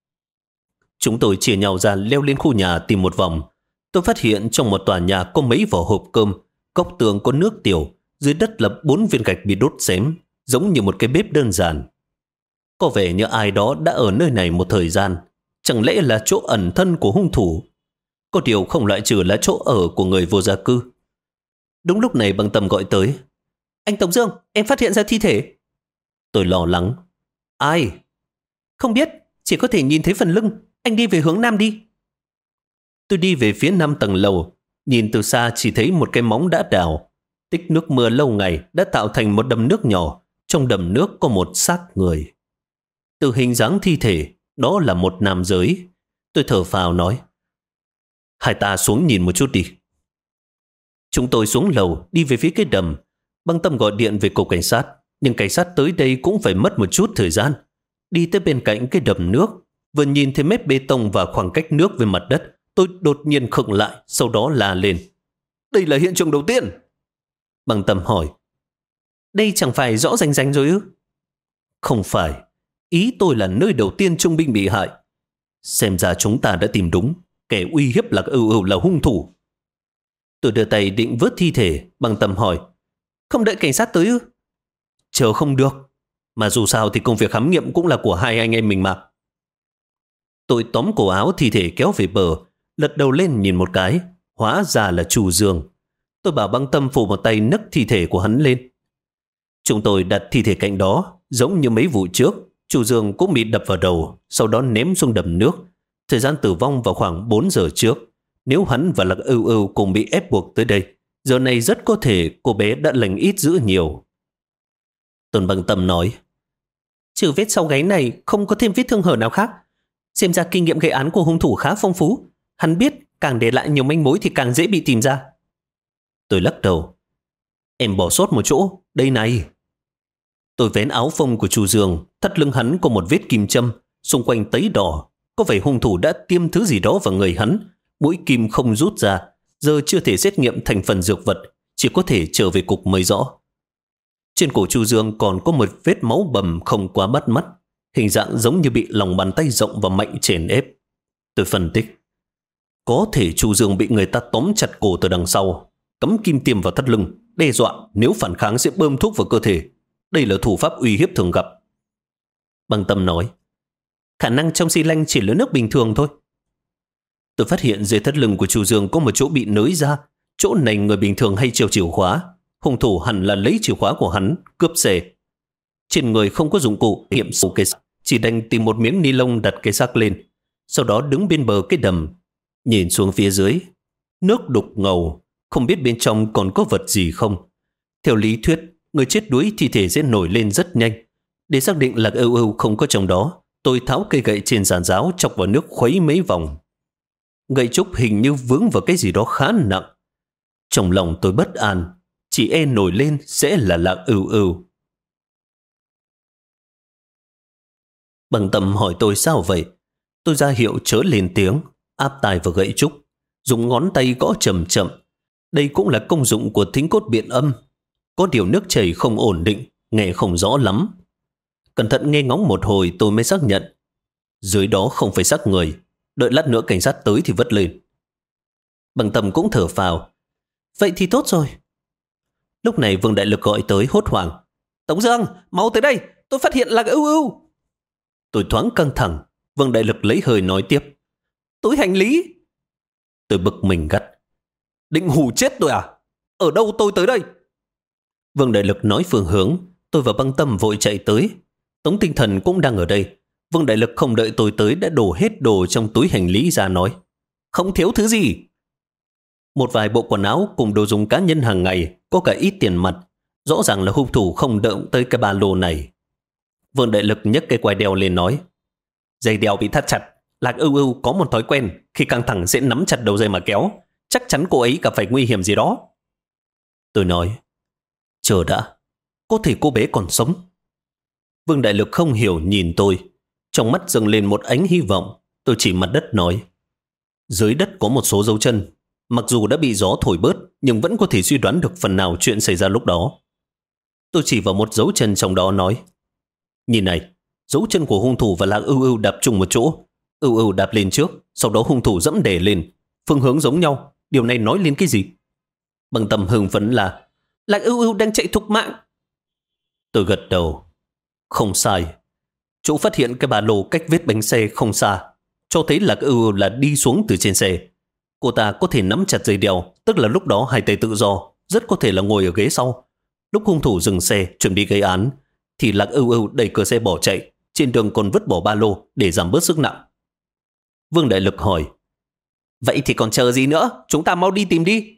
A: Chúng tôi chia nhau ra leo lên khu nhà tìm một vòng. Tôi phát hiện trong một tòa nhà có mấy vỏ hộp cơm, góc tường có nước tiểu, dưới đất là 4 viên gạch bị đốt xém, giống như một cái bếp đơn giản. Có vẻ như ai đó đã ở nơi này một thời gian. Chẳng lẽ là chỗ ẩn thân của hung thủ? Có điều không loại trừ là chỗ ở của người vô gia cư. Đúng lúc này Bằng Tâm gọi tới: "Anh Tống Dương, em phát hiện ra thi thể." Tôi lo lắng: "Ai?" "Không biết, chỉ có thể nhìn thấy phần lưng. Anh đi về hướng nam đi." Tôi đi về phía 5 tầng lầu. Nhìn từ xa chỉ thấy một cái móng đã đào. Tích nước mưa lâu ngày đã tạo thành một đầm nước nhỏ. Trong đầm nước có một xác người. Từ hình dáng thi thể, đó là một nam giới. Tôi thở phào nói: "Hai ta xuống nhìn một chút đi." Chúng tôi xuống lầu đi về phía cái đầm. Băng Tâm gọi điện về cục cảnh sát, nhưng cảnh sát tới đây cũng phải mất một chút thời gian. Đi tới bên cạnh cái đầm nước, vừa nhìn thấy mép bê tông và khoảng cách nước với mặt đất, tôi đột nhiên khựng lại, sau đó la lên: "Đây là hiện trường đầu tiên." Băng Tâm hỏi: "Đây chẳng phải rõ rành rành rồi ư?" "Không phải, ý tôi là nơi đầu tiên Trung binh bị hại. Xem ra chúng ta đã tìm đúng, kẻ uy hiếp Lạc Ưu Ưu là hung thủ." Tôi đưa tay định vớt thi thể. Băng Tâm hỏi: "Không đợi cảnh sát tới ư?" "Chờ không được, mà dù sao thì công việc khám nghiệm cũng là của hai anh em mình mà." Tôi tóm cổ áo thi thể kéo về bờ, lật đầu lên nhìn một cái, hóa ra là Chu Dương. Tôi bảo Băng Tâm phủ một tay nấc thi thể của hắn lên. Chúng tôi đặt thi thể cạnh đó, giống như mấy vụ trước. Chu Dương cũng bị đập vào đầu, sau đó ném xuống đầm nước. Thời gian tử vong vào khoảng 4 giờ trước. Nếu hắn và Lạc Ưu Ưu cùng bị ép buộc tới đây, giờ này rất có thể cô bé đã lành ít dữ nhiều. Tôn Băng Tâm nói: "Trừ vết sau gáy này, không có thêm vết thương hở nào khác. Xem ra kinh nghiệm gây án của hung thủ khá phong phú. Hắn biết càng để lại nhiều manh mối thì càng dễ bị tìm ra." Tôi lắc đầu: "Em bỏ sót một chỗ, đây này." Tôi vén áo phông của Chu Dương, thắt lưng hắn có một vết kim châm, xung quanh tấy đỏ. Có vẻ hung thủ đã tiêm thứ gì đó vào người hắn. Mũi kim không rút ra, giờ chưa thể xét nghiệm thành phần dược vật, chỉ có thể trở về cục mới rõ. Trên cổ Chu Dương còn có một vết máu bầm không quá bắt mắt, hình dạng giống như bị lòng bàn tay rộng và mạnh chèn ép. Tôi phân tích: có thể Chu Dương bị người ta tóm chặt cổ từ đằng sau, cắm kim tiêm vào thắt lưng, đe dọa nếu phản kháng sẽ bơm thuốc vào cơ thể. Đây là thủ pháp uy hiếp thường gặp. Băng Tâm nói: "Khả năng trong xi lanh chỉ lớn nước bình thường thôi." Tôi phát hiện dưới thắt lưng của Chu Dương có một chỗ bị nới ra. Chỗ này người bình thường hay treo chìa khóa. Hung thủ hẳn là lấy chìa khóa của hắn cướp xe. Trên người không có dụng cụ nghiệm số cây xác, chỉ đành tìm một miếng ni lông đặt cây xác lên. Sau đó đứng bên bờ cái đầm, nhìn xuống phía dưới. Nước đục ngầu, không biết bên trong còn có vật gì không. Theo lý thuyết, người chết đuối thi thể sẽ nổi lên rất nhanh. Để xác định Lạc Ưu Ưu không có trong đó, tôi tháo cây gậy trên giàn giáo chọc vào nước khuấy mấy vòng. Gậy trúc hình như vướng vào cái gì đó khá nặng. Trong lòng tôi bất an, chỉ e nổi lên sẽ là Lạc Ưu Ưu. Băng Tâm hỏi tôi sao vậy. Tôi ra hiệu chớ lên tiếng, áp tai vào gậy trúc, dùng ngón tay gõ chậm chậm. Đây cũng là công dụng của thính cốt biện âm. Có điều nước chảy không ổn định, nghe không rõ lắm. Cẩn thận nghe ngóng một hồi tôi mới xác nhận. Dưới đó không phải xác người, đợi lát nữa cảnh sát tới thì vất lên. Băng Tâm cũng thở phào: "Vậy thì tốt rồi." Lúc này Vương Đại Lực gọi tới hốt hoảng: "Tống Dương, mau tới đây, tôi phát hiện Lạc Ưu Ưu." Tôi thoáng căng thẳng. Vương Đại Lực lấy hơi nói tiếp: "Túi hành lý." Tôi bực mình gắt: "Định hù chết tôi à? Ở đâu, tôi tới đây. Vương Đại Lực nói phương hướng, tôi và Băng Tâm vội chạy tới. Tống Tinh Thần cũng đang ở đây. Vương Đại Lực không đợi tôi tới đã đổ hết đồ trong túi hành lý ra nói, không thiếu thứ gì. Một vài bộ quần áo cùng đồ dùng cá nhân hàng ngày, có cả ít tiền mặt. Rõ ràng là hung thủ không động tới cái ba lô này. Vương Đại Lực nhấc cây quai đeo lên nói, dây đeo bị thắt chặt. Lạc Ưu Ưu có một thói quen, khi căng thẳng sẽ nắm chặt đầu dây mà kéo. Chắc chắn cô ấy gặp phải nguy hiểm gì đó. Tôi nói, chờ đã, có thể cô bé còn sống. Vương Đại Lực không hiểu nhìn tôi. Trong mắt dâng lên một ánh hy vọng. Tôi chỉ mặt đất nói, dưới đất có một số dấu chân. Mặc dù đã bị gió thổi bớt, nhưng vẫn có thể suy đoán được phần nào chuyện xảy ra lúc đó. Tôi chỉ vào một dấu chân trong đó nói, nhìn này, dấu chân của hung thủ và Lạc Ưu Ưu đạp chung một chỗ. Ưu Ưu đạp lên trước, sau đó hung thủ dẫm đè lên. Phương hướng giống nhau, điều này nói lên cái gì? Bằng Tâm hưng phấn là, Lạc Ưu Ưu đang chạy thục mạng. Tôi gật đầu, không sai. Chỗ phát hiện cái ba lô cách vết bánh xe không xa, cho thấy Lạc Ưu Ưu là đi xuống từ trên xe. Cô ta có thể nắm chặt dây đeo, tức là lúc đó hai tay tự do, rất có thể là ngồi ở ghế sau. Lúc hung thủ dừng xe chuẩn bị gây án, thì Lạc Ưu Ưu đẩy cửa xe bỏ chạy, trên đường còn vứt bỏ ba lô để giảm bớt sức nặng. Vương Đại Lực hỏi, vậy thì còn chờ gì nữa, chúng ta mau đi tìm đi.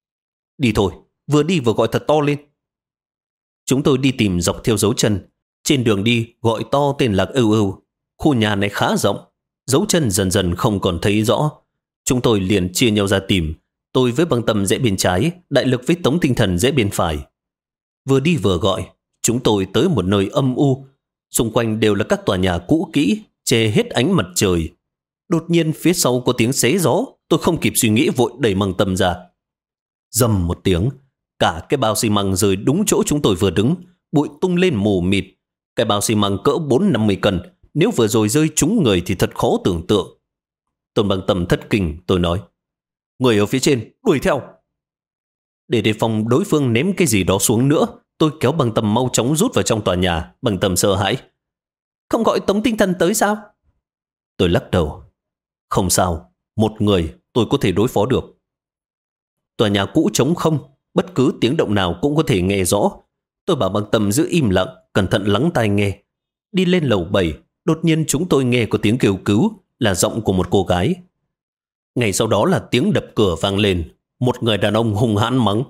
A: Đi thôi, vừa đi vừa gọi thật to lên. Chúng tôi đi tìm dọc theo dấu chân. Trên đường đi gọi to tên Lạc Ưu Ưu. Khu nhà này khá rộng, dấu chân dần dần không còn thấy rõ. Chúng tôi liền chia nhau ra tìm. Tôi với Băng Tâm rẽ bên trái, Đại Lực với Tống Tinh Thần rẽ bên phải. Vừa đi vừa gọi, chúng tôi tới một nơi âm u. Xung quanh đều là các tòa nhà cũ kỹ, che hết ánh mặt trời. Đột nhiên phía sau có tiếng xé gió. Tôi không kịp suy nghĩ vội đẩy Băng Tâm ra. Rầm một tiếng, cả cái bao xi măng rơi đúng chỗ chúng tôi vừa đứng, bụi tung lên mù mịt. Cái bao xi măng cỡ 4-50 cân, nếu vừa rồi rơi trúng người thì thật khó tưởng tượng. Tôn Băng Tâm thất kinh, tôi nói, người ở phía trên, đuổi theo. Để đề phòng đối phương ném cái gì đó xuống nữa, tôi kéo Băng Tâm mau chóng rút vào trong tòa nhà. Băng Tâm sợ hãi, không gọi Tống Tinh Thần tới sao? Tôi lắc đầu, không sao, một người tôi có thể đối phó được. Tòa nhà cũ trống không, bất cứ tiếng động nào cũng có thể nghe rõ. Tôi bảo Băng Tâm giữ im lặng, cẩn thận lắng tai nghe. Đi lên lầu 7, đột nhiên chúng tôi nghe có tiếng kêu cứu, là giọng của một cô gái. Ngay sau đó là tiếng đập cửa vang lên. Một người đàn ông hung hãn mắng,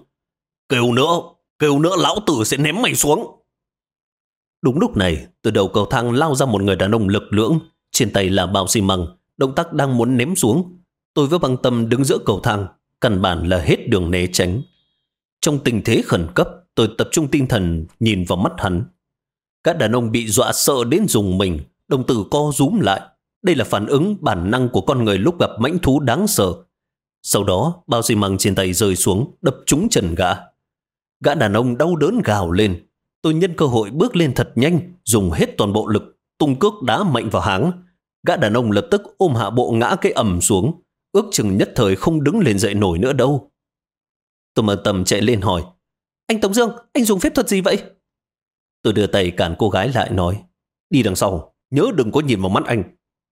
A: kêu nữa lão tử sẽ ném mày xuống. Đúng lúc này, từ đầu cầu thang lao ra một người đàn ông lực lưỡng, trên tay là bao xi măng, động tác đang muốn ném xuống. Tôi với Băng Tâm đứng giữa cầu thang, căn bản là hết đường né tránh. Trong tình thế khẩn cấp, tôi tập trung tinh thần nhìn vào mắt hắn. Các đàn ông bị dọa sợ đến rùng mình, đồng tử co rúm lại. Đây là phản ứng bản năng của con người lúc gặp mãnh thú đáng sợ. Sau đó, bao xi măng trên tay rơi xuống, đập trúng chân gã. Gã đàn ông đau đớn gào lên. Tôi nhân cơ hội bước lên thật nhanh, dùng hết toàn bộ lực, tung cước đá mạnh vào háng. Gã đàn ông lập tức ôm hạ bộ ngã cái ầm xuống, ước chừng nhất thời không đứng lên dậy nổi nữa đâu. Tôi Băng Tâm chạy lên hỏi, anh Tống Dương, anh dùng phép thuật gì vậy? Tôi đưa tay cản cô gái lại nói, đi đằng sau, nhớ đừng có nhìn vào mắt anh.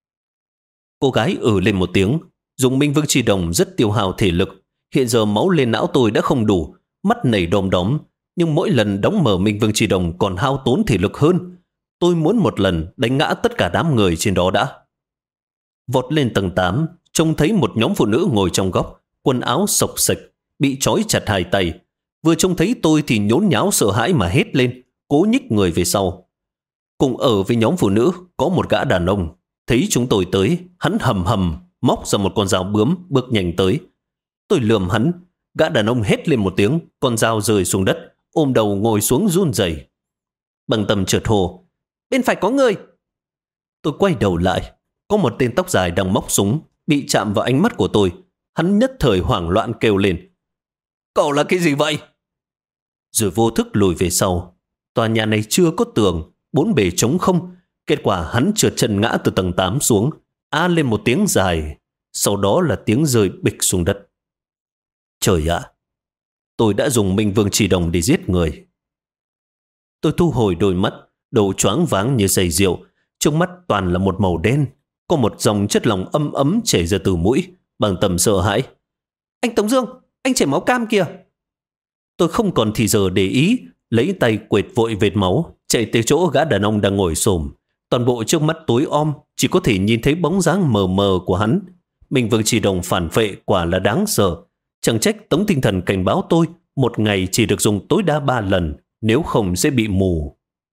A: Cô gái lên một tiếng. Dùng Minh Vương Chi Đồng rất tiêu hao thể lực. Hiện giờ máu lên não tôi đã không đủ, mắt nảy đom đóm, nhưng mỗi lần đóng mở Minh Vương Chi Đồng còn hao tốn thể lực hơn. Tôi muốn một lần đánh ngã tất cả đám người trên đó đã. Vọt lên tầng 8, trông thấy một nhóm phụ nữ ngồi trong góc, quần áo xộc xệch, bị trói chặt hai tay. Vừa trông thấy tôi thì nhốn nháo sợ hãi mà hét lên, cố nhích người về sau. Cùng ở với nhóm phụ nữ có một gã đàn ông. Thấy chúng tôi tới, hắn hầm hầm móc ra một con dao bướm bước nhanh tới. Tôi lườm hắn, gã đàn ông hét lên một tiếng, con dao rơi xuống đất, ôm đầu ngồi xuống run rẩy. Băng Tâm chợt hô, bên phải có người. Tôi quay đầu lại, có một tên tóc dài đang móc súng, bị chạm vào ánh mắt của tôi. Hắn nhất thời hoảng loạn kêu lên, cậu là cái gì vậy? Rồi vô thức lùi về sau. Tòa nhà này chưa có tường, bốn bề trống không. Kết quả hắn trượt chân ngã từ tầng 8 xuống, lên một tiếng dài, sau đó là tiếng rơi bịch xuống đất. Trời ạ, tôi đã dùng Minh Vương Chỉ Đồng để giết người. Tôi thu hồi đôi mắt, đầu choáng váng như say rượu, trong mắt toàn là một màu đen, có một dòng chất lỏng ấm ấm chảy ra từ mũi. Băng Tâm sợ hãi, anh Tống Dương, anh chảy máu cam kìa. Tôi không còn thì giờ để ý, lấy tay quệt vội vệt máu, chạy tới chỗ gã đàn ông đang ngồi xổm. Toàn bộ trước mắt tối om, chỉ có thể nhìn thấy bóng dáng mờ mờ của hắn. Mình Vương Chỉ Đồng phản phệ quả là đáng sợ. Chẳng trách Tống Tinh Thần cảnh báo tôi một ngày chỉ được dùng tối đa 3 lần, nếu không sẽ bị mù.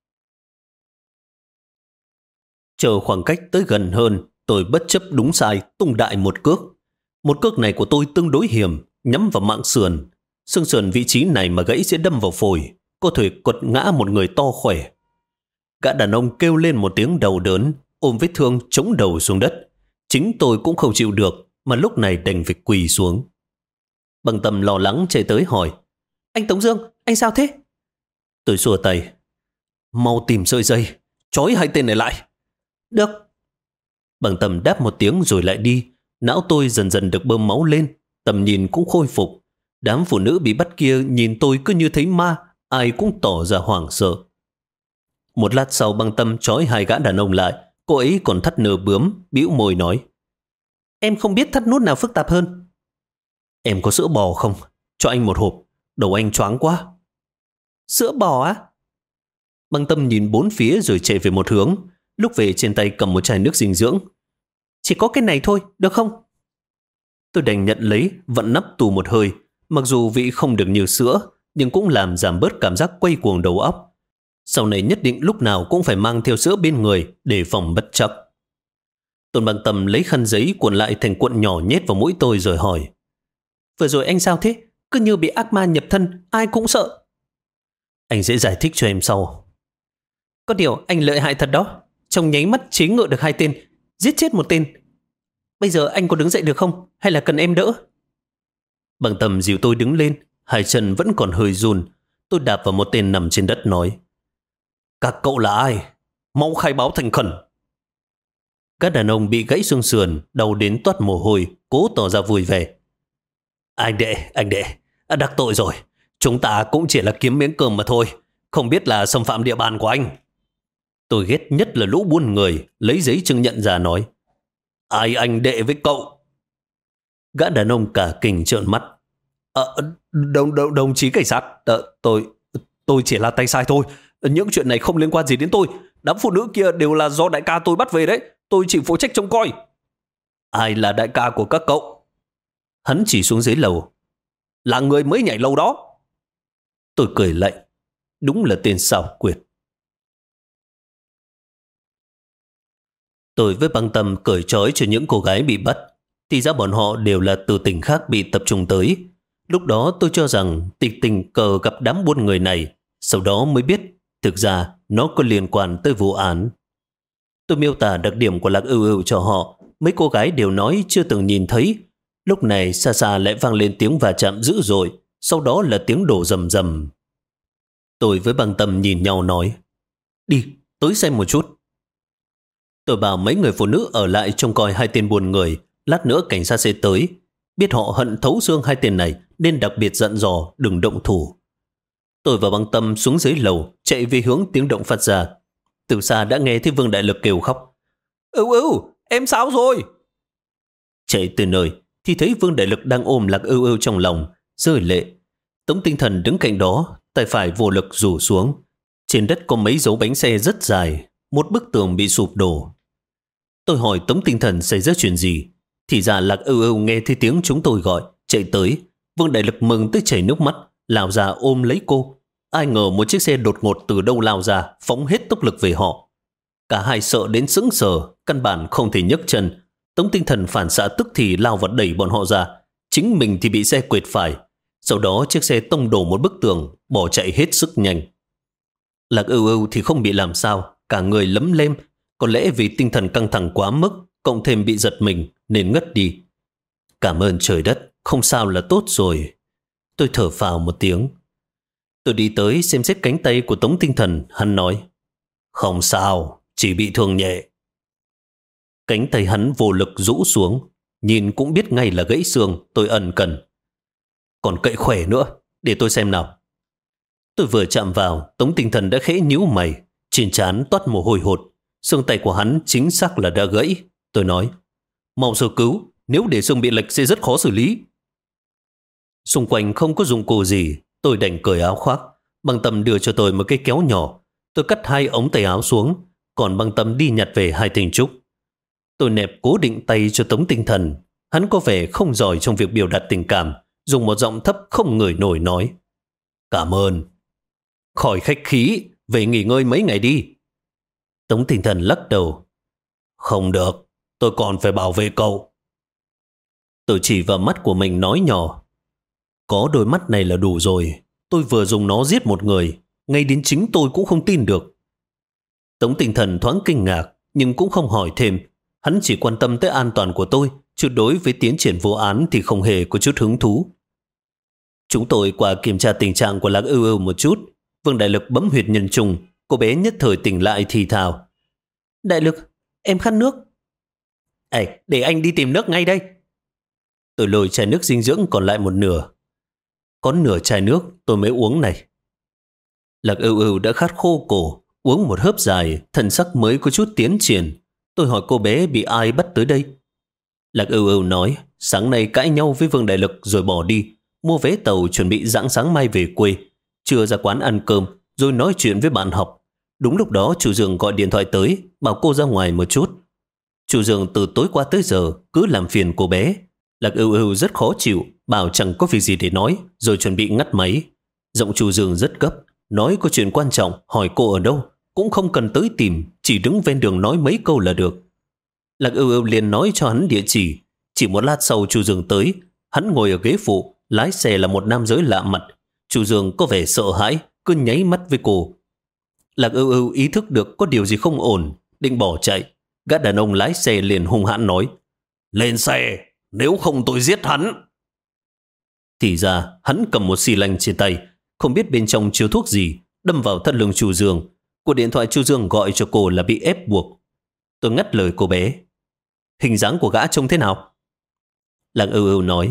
A: Chờ khoảng cách tới gần hơn, tôi bất chấp đúng sai tung đại một cước. Một cước này của tôi tương đối hiểm, nhắm vào mạng sườn. Xương sườn vị trí này mà gãy sẽ đâm vào phổi, có thể quật ngã một người to khỏe. Gã đàn ông kêu lên một tiếng đau đớn, ôm vết thương chống đầu xuống đất. Chính tôi cũng không chịu được, mà lúc này đành phải quỳ xuống. Bằng Tâm lo lắng chạy tới hỏi, anh Tống Dương, anh sao thế? Tôi xua tay, mau tìm sợi dây, trói hai tên này lại. Được. Bằng Tâm đáp một tiếng rồi lại đi. Não tôi dần dần được bơm máu lên, tầm nhìn cũng khôi phục. Đám phụ nữ bị bắt kia nhìn tôi cứ như thấy ma, ai cũng tỏ ra hoảng sợ. Một lát sau Băng Tâm trói hai gã đàn ông lại, cô ấy còn thắt nơ bướm, bĩu môi nói, em không biết thắt nút nào phức tạp hơn. Em có sữa bò không? Cho anh một hộp, đầu anh choáng quá. Sữa bò á? Băng Tâm nhìn bốn phía rồi chạy về một hướng, lúc về trên tay cầm một chai nước dinh dưỡng. Chỉ có cái này thôi, được không? Tôi đành nhận lấy, vặn nắp tù một hơi. Mặc dù vị không được như sữa, nhưng cũng làm giảm bớt cảm giác quay cuồng đầu óc. Sau này nhất định lúc nào cũng phải mang theo sữa bên người để phòng bất trắc. Tôn Băng Tâm lấy khăn giấy cuộn lại thành cuộn nhỏ nhét vào mũi tôi rồi hỏi, vừa rồi anh sao thế? Cứ như bị ác ma nhập thân, ai cũng sợ. Anh sẽ giải thích cho em sau. Có điều anh lợi hại thật đó. Trong nháy mắt chế ngự được hai tên, giết chết một tên. Bây giờ anh có đứng dậy được không? Hay là cần em đỡ? Băng Tâm dìu tôi đứng lên, hai chân vẫn còn hơi run. Tôi đạp vào một tên nằm trên đất nói, các cậu là ai? Mau khai báo thành khẩn. Các đàn ông bị gãy xương sườn, đau đến toát mồ hôi, cố tỏ ra vui vẻ. Anh đệ, đắc tội rồi. Chúng ta cũng chỉ là kiếm miếng cơm mà thôi, không biết là xâm phạm địa bàn của anh. Tôi ghét nhất là lũ buôn người, lấy giấy chứng nhận ra nói, ai anh đệ với cậu? Gã đàn ông cả kinh trợn mắt. Đồng chí cảnh sát, tôi chỉ là tay sai thôi. Những chuyện này không liên quan gì đến tôi. Đám phụ nữ kia đều là do đại ca tôi bắt về đấy. Tôi chỉ phụ trách trông coi. Ai là đại ca của các cậu? Hắn chỉ xuống dưới lầu. Là người mới nhảy lầu đó. Tôi cười lạnh. Đúng là tên xảo quyệt. Tôi với Băng Tâm cởi trói cho những cô gái bị bắt. Thì ra bọn họ đều là từ tỉnh khác bị tập trung tới. Lúc đó tôi cho rằng tình cờ gặp đám buôn người này. Sau đó mới biết thực ra nó có liên quan tới vụ án. Tôi miêu tả đặc điểm của Lạc Ưu Ưu cho họ. Mấy cô gái đều nói chưa từng nhìn thấy. Lúc này xa xa lại vang lên tiếng va chạm dữ dội. Sau đó là tiếng đổ rầm rầm. Tôi với Băng Tâm nhìn nhau nói, đi, tới xem một chút. Tôi bảo mấy người phụ nữ ở lại trông coi hai tên buôn người. Lát nữa cảnh sát sẽ tới. Biết họ hận thấu xương hai tên này nên đặc biệt dặn dò đừng động thủ. Tôi và Băng Tâm xuống dưới lầu, chạy về hướng tiếng động phát ra. Từ xa đã nghe thấy Vương Đại Lực kêu khóc. Ưu, em sao rồi? Chạy từ nơi thì thấy Vương Đại Lực đang ôm Lạc Ưu trong lòng, rơi lệ. Tống Tinh Thần đứng cạnh đó, tay phải vô lực rủ xuống. Trên đất có mấy dấu bánh xe rất dài, một bức tường bị sụp đổ. Tôi hỏi Tống Tinh Thần xảy ra chuyện gì. Thì ra Lạc Ưu nghe thấy tiếng chúng tôi gọi, chạy tới. Vương Đại Lực mừng tới chảy nước mắt, lao ra ôm lấy cô. Ai ngờ một chiếc xe đột ngột từ đâu lao ra, phóng hết tốc lực về họ. Cả hai sợ đến sững sờ, căn bản không thể nhấc chân. Tống Tinh Thần phản xạ tức thì lao vào đẩy bọn họ ra. Chính mình thì bị xe quệt phải. Sau đó chiếc xe tông đổ một bức tường, bỏ chạy hết sức nhanh. Lạc Ưu thì không bị làm sao, cả người lấm lem. Có lẽ vì tinh thần căng thẳng quá mức, cộng thêm bị giật mình nên ngất đi. Cảm ơn trời đất, không sao là tốt rồi. Tôi thở phào một tiếng. Tôi đi tới xem xét cánh tay của Tống Tinh Thần, hắn nói, không sao, chỉ bị thương nhẹ. Cánh tay hắn vô lực rũ xuống, nhìn cũng biết ngay là gãy xương. Tôi ẩn cần. Còn cậy khỏe nữa, để tôi xem nào. Tôi vừa chạm vào, Tống Tinh Thần đã khẽ nhíu mày, trên trán toát mồ hôi hột. Xương tay của hắn chính xác là đã gãy. Tôi nói, mau sơ cứu, nếu để xương bị lệch sẽ rất khó xử lý. Xung quanh không có dụng cụ gì, Tôi đành cởi áo khoác. Băng Tâm đưa cho tôi một cái kéo nhỏ. Tôi cắt 2 ống tay áo xuống, còn Băng Tâm đi nhặt về 2 thanh trúc. Tôi nẹp cố định tay cho Tống Tinh Thần. Hắn có vẻ không giỏi trong việc biểu đạt tình cảm, dùng một giọng thấp không ngửi nổi nói: Cảm ơn. Khỏi khách khí, về nghỉ ngơi mấy ngày đi. Tống Tinh Thần lắc đầu: Không được, tôi còn phải bảo vệ cậu. Tôi chỉ vào mắt của mình nói nhỏ: Có đôi mắt này là đủ rồi. Tôi vừa dùng nó giết một người, ngay đến chính tôi cũng không tin được. Tống Tinh Thần thoáng kinh ngạc, nhưng cũng không hỏi thêm. Hắn chỉ quan tâm tới an toàn của tôi, chứ đối với tiến triển vụ án thì không hề có chút hứng thú. Chúng tôi qua kiểm tra tình trạng của Lạc Ưu Ưu một chút. Vương Đại Lực bấm huyệt nhân trùng, cô bé nhất thời tỉnh lại thì thào: Đại Lực, em khát nước. Để anh đi tìm nước ngay đây. Tôi lôi chai nước dinh dưỡng còn lại một nửa. Có nửa chai nước tôi mới uống này. Lạc Ưu Ưu đã khát khô cổ, uống một hớp dài, thần sắc mới có chút tiến triển. Tôi hỏi cô bé bị ai bắt tới đây. Lạc Ưu Ưu nói sáng nay cãi nhau với Vương Đại Lực rồi bỏ đi, mua vé tàu chuẩn bị rạng sáng mai về quê, trưa ra quán ăn cơm rồi nói chuyện với bạn học. Đúng lúc đó chủ giường gọi điện thoại tới, bảo cô ra ngoài một chút. Chủ giường từ tối qua tới giờ cứ làm phiền cô bé. Lạc Ưu Ưu rất khó chịu, bảo chẳng có việc gì để nói, rồi chuẩn bị ngắt máy. Giọng chủ giường rất gấp, nói có chuyện quan trọng, hỏi cô ở đâu, cũng không cần tới tìm, chỉ đứng ven đường nói mấy câu là được. Lạc Ưu Ưu liền nói cho hắn địa chỉ. Chỉ một lát sau chủ giường tới, hắn ngồi ở ghế phụ, lái xe là một nam giới lạ mặt. Chủ giường có vẻ sợ hãi, cứ nháy mắt với cô. Lạc Ưu Ưu ý thức được có điều gì không ổn, định bỏ chạy. Gã đàn ông lái xe liền hung hãn nói: Lên xe, nếu không tôi giết hắn. Thì ra hắn cầm một xì lanh trên tay, không biết bên trong chứa thuốc gì, đâm vào thắt lưng chủ giường. Cuộc điện thoại chủ giường gọi cho cô là bị ép buộc. Tôi ngắt lời cô bé: Hình dáng của gã trông thế nào? Lạc Ưu Ưu nói: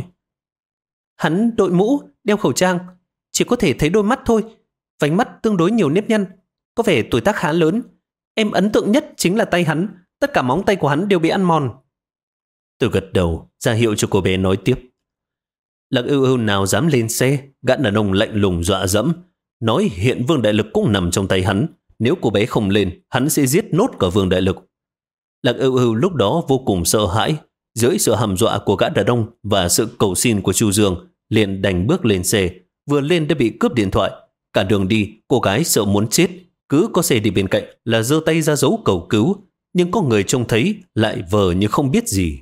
A: Hắn đội mũ, đeo khẩu trang, chỉ có thể thấy đôi mắt thôi. Vành mắt tương đối nhiều nếp nhăn, có vẻ tuổi tác khá lớn. Em ấn tượng nhất chính là tay hắn, tất cả móng tay của hắn đều bị ăn mòn. Tôi gật đầu, ra hiệu cho cô bé nói tiếp. Lạc Ưu Ưu nào dám lên xe, gã đàn ông lạnh lùng dọa dẫm, nói hiện Vương Đại Lực cũng nằm trong tay hắn, nếu cô bé không lên, hắn sẽ giết nốt cả Vương Đại Lực. Lạc Ưu Ưu lúc đó vô cùng sợ hãi, dưới sự hăm dọa của gã đàn ông và sự cầu xin của Chu Dương, liền đành bước lên xe. Vừa lên đã bị cướp điện thoại. Cả đường đi, cô gái sợ muốn chết, cứ có xe đi bên cạnh là giơ tay ra dấu cầu cứu, nhưng có người trông thấy lại vờ như không biết gì.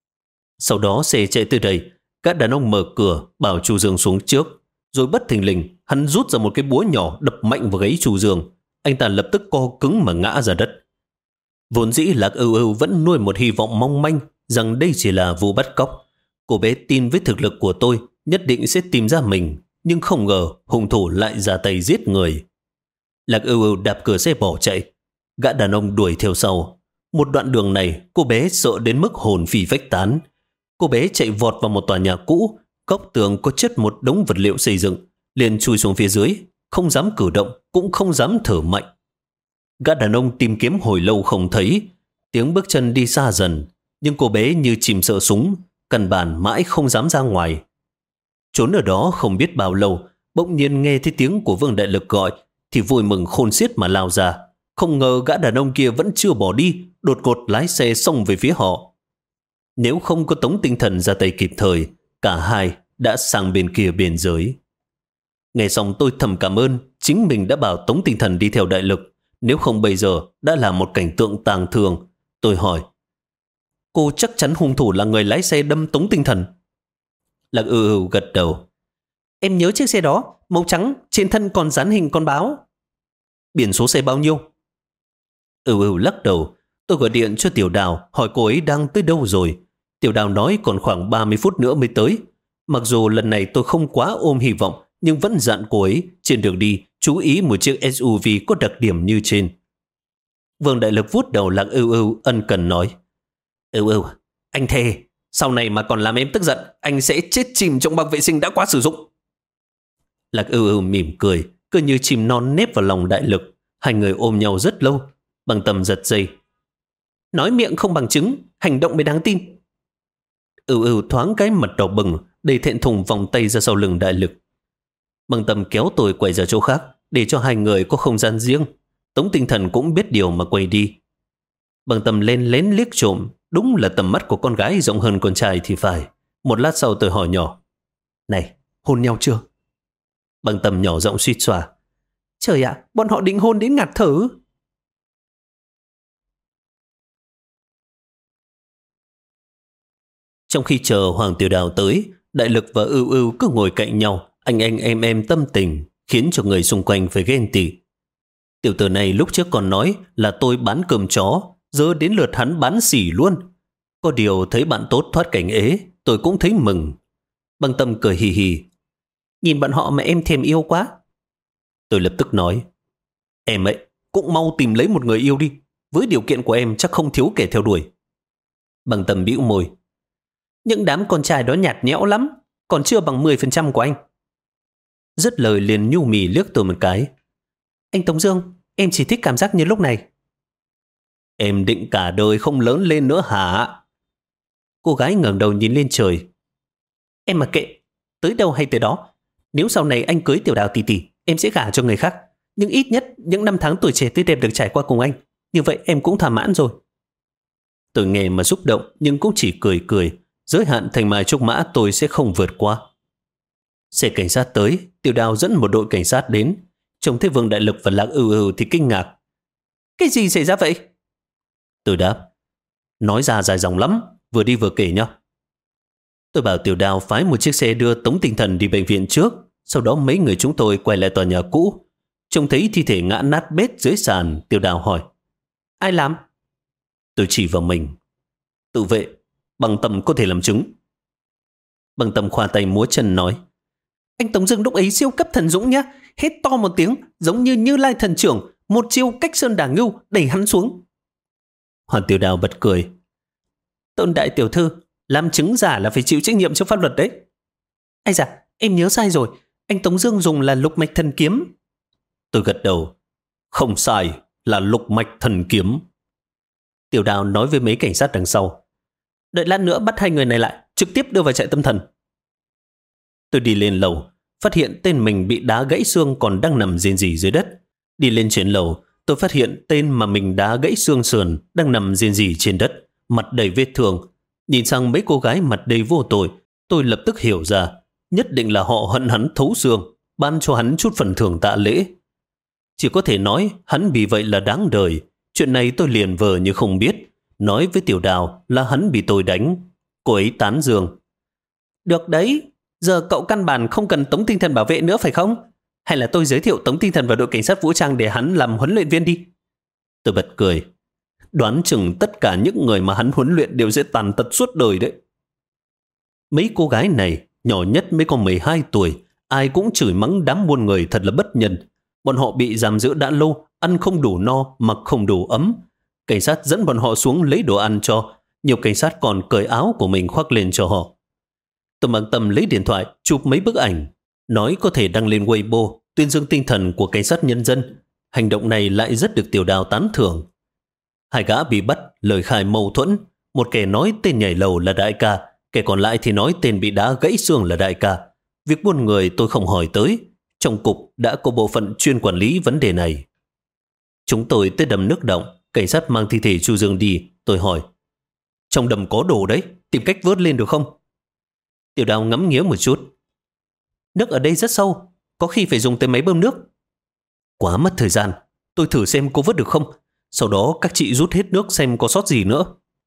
A: Sau đó xe chạy tới đây, gã đàn ông mở cửa bảo Chu Dương xuống trước, rồi bất thình lình hắn rút ra một cái búa nhỏ đập mạnh vào gáy Chu Dương. Anh ta lập tức co cứng mà ngã ra đất. Vốn dĩ Lạc Ưu Ưu vẫn nuôi một hy vọng mong manh rằng đây chỉ là vụ bắt cóc. Cô bé tin với thực lực của tôi nhất định sẽ tìm ra mình, nhưng không ngờ hung thủ lại ra tay giết người. Lạc Ưu Ưu đạp cửa xe bỏ chạy. Gã đàn ông đuổi theo sau. Một đoạn đường này cô bé sợ đến mức hồn phi phách tán. Cô bé chạy vọt vào một tòa nhà cũ, góc tường có chất một đống vật liệu xây dựng, liền chui xuống phía dưới, không dám cử động, cũng không dám thở mạnh. Gã đàn ông tìm kiếm hồi lâu không thấy, tiếng bước chân đi xa dần, nhưng cô bé như chìm sợ súng, căn bản mãi không dám ra ngoài. Trốn ở đó không biết bao lâu, bỗng nhiên nghe thấy tiếng của Vương Đại Lực gọi, thì vui mừng khôn xiết mà lao ra. Không ngờ gã đàn ông kia vẫn chưa bỏ đi, đột ngột lái xe xông về phía họ. Nếu không có Tống Tinh Thần ra tay kịp thời, cả hai đã sang bên kia biên giới. Nghe xong tôi thầm cảm ơn chính mình đã bảo Tống Tinh Thần đi theo Đại Lực, nếu không bây giờ đã là một cảnh tượng tang thương. Tôi hỏi: Cô chắc chắn hung thủ là người lái xe đâm Tống Tinh Thần? Lạc Ưu Ưu gật đầu. Em nhớ chiếc xe đó, màu trắng, trên thân còn dán hình con báo. Biển số xe bao nhiêu? Ưu Ưu lắc đầu. Tôi gọi điện cho Tiểu Đào hỏi cô ấy đang tới đâu rồi. Tiểu Đào nói còn khoảng 30 phút nữa mới tới. Mặc dù lần này tôi không quá ôm hy vọng, nhưng vẫn dặn cô ấy trên đường đi chú ý một chiếc SUV có đặc điểm như trên. Vương Đại Lực vuốt đầu Lạc Ưu Ưu ân cần nói: Ưu Ưu, anh thề, sau này mà còn làm em tức giận, anh sẽ chết chìm trong băng vệ sinh đã qua sử dụng. Lạc Ưu Ưu mỉm cười, cứ như chim non nép vào lòng Đại Lực. Hai người ôm nhau rất lâu. Bằng Tầm giật dây: Nói miệng không bằng chứng, hành động mới đáng tin. Ưu Ưu thoáng cái mặt đỏ bừng, đầy thẹn thùng vòng tay ra sau lưng Đại Lực. Bằng Tâm kéo tôi quay ra chỗ khác để cho hai người có không gian riêng. Tống Tinh Thần cũng biết điều mà quay đi. Bằng Tâm lên lén liếc trộm, đúng là tầm mắt của con gái rộng hơn con trai thì phải. Một lát sau tôi hỏi nhỏ, này, hôn nhau chưa? Bằng Tâm nhỏ giọng suýt xoa, trời ạ, bọn họ định hôn đến ngạt thở. Trong khi chờ Hoàng Tiểu Đào tới, Đại Lực và Ưu Ưu cứ ngồi cạnh nhau, anh em tâm tình, khiến cho người xung quanh phải ghen tị. Tiểu tử này lúc trước còn nói là tôi bán cơm chó, giờ đến lượt hắn bán xỉ luôn. Có điều thấy bạn tốt thoát cảnh ế, tôi cũng thấy mừng. Bằng Tâm cười hì hì, nhìn bọn họ mà em thèm yêu quá. Tôi lập tức nói, em ấy cũng mau tìm lấy một người yêu đi, với điều kiện của em chắc không thiếu kẻ theo đuổi. Bằng Tâm bĩu môi, những đám con trai đó nhạt nhẽo lắm, còn chưa bằng 10% của anh. Dứt lời liền nhu mì liếc tôi một cái. Anh Tống Dương, em chỉ thích cảm giác như lúc này. Em định cả đời không lớn lên nữa hả? Cô gái ngẩng đầu nhìn lên trời. Em mặc kệ, tới đâu hay tới đó. Nếu sau này anh cưới Tiểu Đào tỷ tỷ, em sẽ gả cho người khác. Nhưng ít nhất những năm tháng tuổi trẻ tươi đẹp được trải qua cùng anh, như vậy em cũng thỏa mãn rồi. Tôi nghe mà xúc động nhưng cũng chỉ cười cười. Giới hạn thành mai trúc mã tôi sẽ không vượt qua. Xe cảnh sát tới, Tiểu Đào dẫn một đội cảnh sát đến. Trông thấy Vương Đại Lực và Lạc Ưu Ưu thì kinh ngạc. Cái gì xảy ra vậy? Tôi đáp, nói ra dài dòng lắm, vừa đi vừa kể nhá. Tôi bảo Tiểu Đào phái một chiếc xe đưa Tống Tinh Thần đi bệnh viện trước. Sau đó mấy người chúng tôi quay lại tòa nhà cũ. Trông thấy thi thể ngã nát bét dưới sàn, Tiểu Đào hỏi, ai làm? Tôi chỉ vào mình. Tự vệ, Bằng Tâm có thể làm chứng. Bằng Tâm khoa tay múa chân nói, anh Tống Dương lúc ấy siêu cấp thần dũng nhá, hét to một tiếng giống như Như Lai thần trưởng, một chiêu cách sơn đả ngưu đẩy hắn xuống. Hoàng Tiểu Đào bật cười, Tôn đại tiểu thư, làm chứng giả là phải chịu trách nhiệm trước pháp luật đấy. Ai dạ, em nhớ sai rồi, anh Tống Dương dùng là lục mạch thần kiếm. Tôi gật đầu, không sai, là lục mạch thần kiếm. Tiểu Đào nói với mấy cảnh sát đằng sau, đợi lát nữa bắt hai người này lại, trực tiếp đưa vào trại tâm thần. Tôi đi lên lầu, phát hiện tên mình bị đá gãy xương còn đang nằm rên rỉ dưới đất. Đi lên trên lầu, tôi phát hiện tên mà mình đá gãy xương sườn đang nằm rên rỉ trên đất, mặt đầy vết thương. Nhìn sang mấy cô gái mặt đầy vô tội, tôi lập tức hiểu ra, nhất định là họ hận hắn thấu xương, ban cho hắn chút phần thưởng tạ lễ. Chỉ có thể nói hắn bị vậy là đáng đời. Chuyện này tôi liền vờ như không biết, nói với Tiểu Đào là hắn bị tôi đánh. Cô ấy tán dương, được đấy, giờ cậu căn bản không cần Tống Tinh Thần bảo vệ nữa phải không? Hay là tôi giới thiệu Tống Tinh Thần vào đội cảnh sát vũ trang để hắn làm huấn luyện viên đi? Tôi bật cười, đoán chừng tất cả những người mà hắn huấn luyện đều sẽ tàn tật suốt đời đấy. Mấy cô gái này, nhỏ nhất mới có 12 tuổi, ai cũng chửi mắng đám buôn người thật là bất nhân. Bọn họ bị giam giữ đã lâu, ăn không đủ no, mặc không đủ ấm. Cảnh sát dẫn bọn họ xuống lấy đồ ăn cho, nhiều cảnh sát còn cởi áo của mình khoác lên cho họ. Tôi Bằng Tâm lấy điện thoại chụp mấy bức ảnh, nói có thể đăng lên Weibo tuyên dương tinh thần của cảnh sát nhân dân. Hành động này lại rất được Tiểu Đào tán thưởng. Hai gã bị bắt, lời khai mâu thuẫn. Một kẻ nói tên nhảy lầu là đại ca, kẻ còn lại thì nói tên bị đá gãy xương là đại ca. Việc buôn người tôi không hỏi tới. Trong cục đã có bộ phận chuyên quản lý vấn đề này. Chúng tôi tới đầm nước động, cảnh sát mang thi thể Chu Dương đi. Tôi hỏi, trong đầm có đồ đấy, tìm cách vớt lên được không? Tiểu Đào ngắm nghía một chút. Nước ở đây rất sâu, có khi phải dùng tới máy bơm nước. Quá mất thời gian, tôi thử xem có vớt được không. Sau đó các chị rút hết nước xem có sót gì nữa.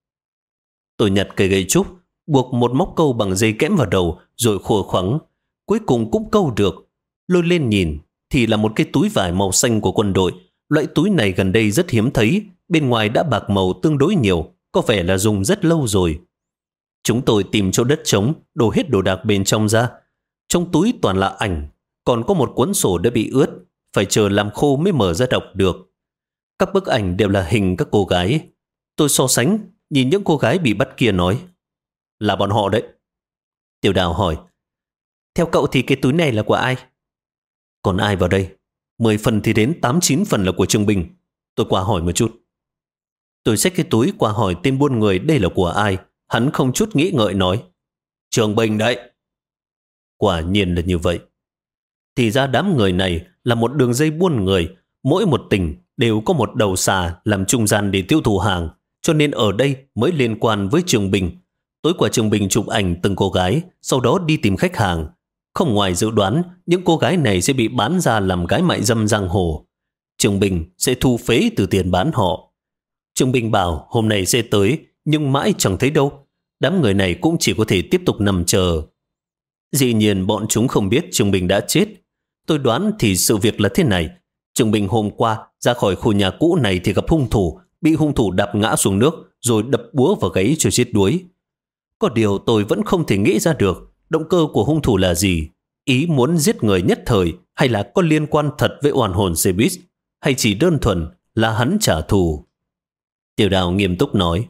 A: Tôi nhặt cây gậy trúc, buộc một móc câu bằng dây kẽm vào đầu rồi khua khoắng. Cuối cùng cũng câu được. Lôi lên nhìn thì là một cái túi vải màu xanh của quân đội. Loại túi này gần đây rất hiếm thấy, bên ngoài đã bạc màu tương đối nhiều, có vẻ là dùng rất lâu rồi. Chúng tôi tìm chỗ đất trống, đổ hết đồ đạc bên trong ra. Trong túi toàn là ảnh, còn có một cuốn sổ đã bị ướt, phải chờ làm khô mới mở ra đọc được. Các bức ảnh đều là hình các cô gái. Tôi so sánh, nhìn những cô gái bị bắt kia nói, là bọn họ đấy. Tiểu Đào hỏi, theo cậu thì cái túi này là của ai? Còn ai vào đây? 10 phần thì đến 8-9 phần là của Trương Bình. Tôi qua hỏi một chút. Tôi xách cái túi qua hỏi tên buôn người đây là của ai. Hắn không chút nghĩ ngợi nói, Trương Bình đấy. Quả nhiên là như vậy. Thì ra đám người này là một đường dây buôn người, mỗi một tỉnh đều có một đầu xà làm trung gian để tiêu thụ hàng, cho nên ở đây mới liên quan với Trường Bình. Tối qua Trường Bình chụp ảnh từng cô gái, sau đó đi tìm khách hàng. Không ngoài dự đoán, những cô gái này sẽ bị bán ra làm gái mại dâm giang hồ. Trường Bình sẽ thu phế từ tiền bán họ. Trường Bình bảo hôm nay sẽ tới, nhưng mãi chẳng thấy đâu. Đám người này cũng chỉ có thể tiếp tục nằm chờ. Dĩ nhiên bọn chúng không biết Trường Bình đã chết. Tôi đoán thì sự việc là thế này. Trường Bình hôm qua ra khỏi khu nhà cũ này thì gặp hung thủ, bị hung thủ đạp ngã xuống nước rồi đập búa vào gáy cho chết đuối. Có điều tôi vẫn không thể nghĩ ra được động cơ của hung thủ là gì. Ý muốn giết người nhất thời hay là có liên quan thật với oan hồn xe buýt, hay chỉ đơn thuần là hắn trả thù. Tiểu Đào nghiêm túc nói: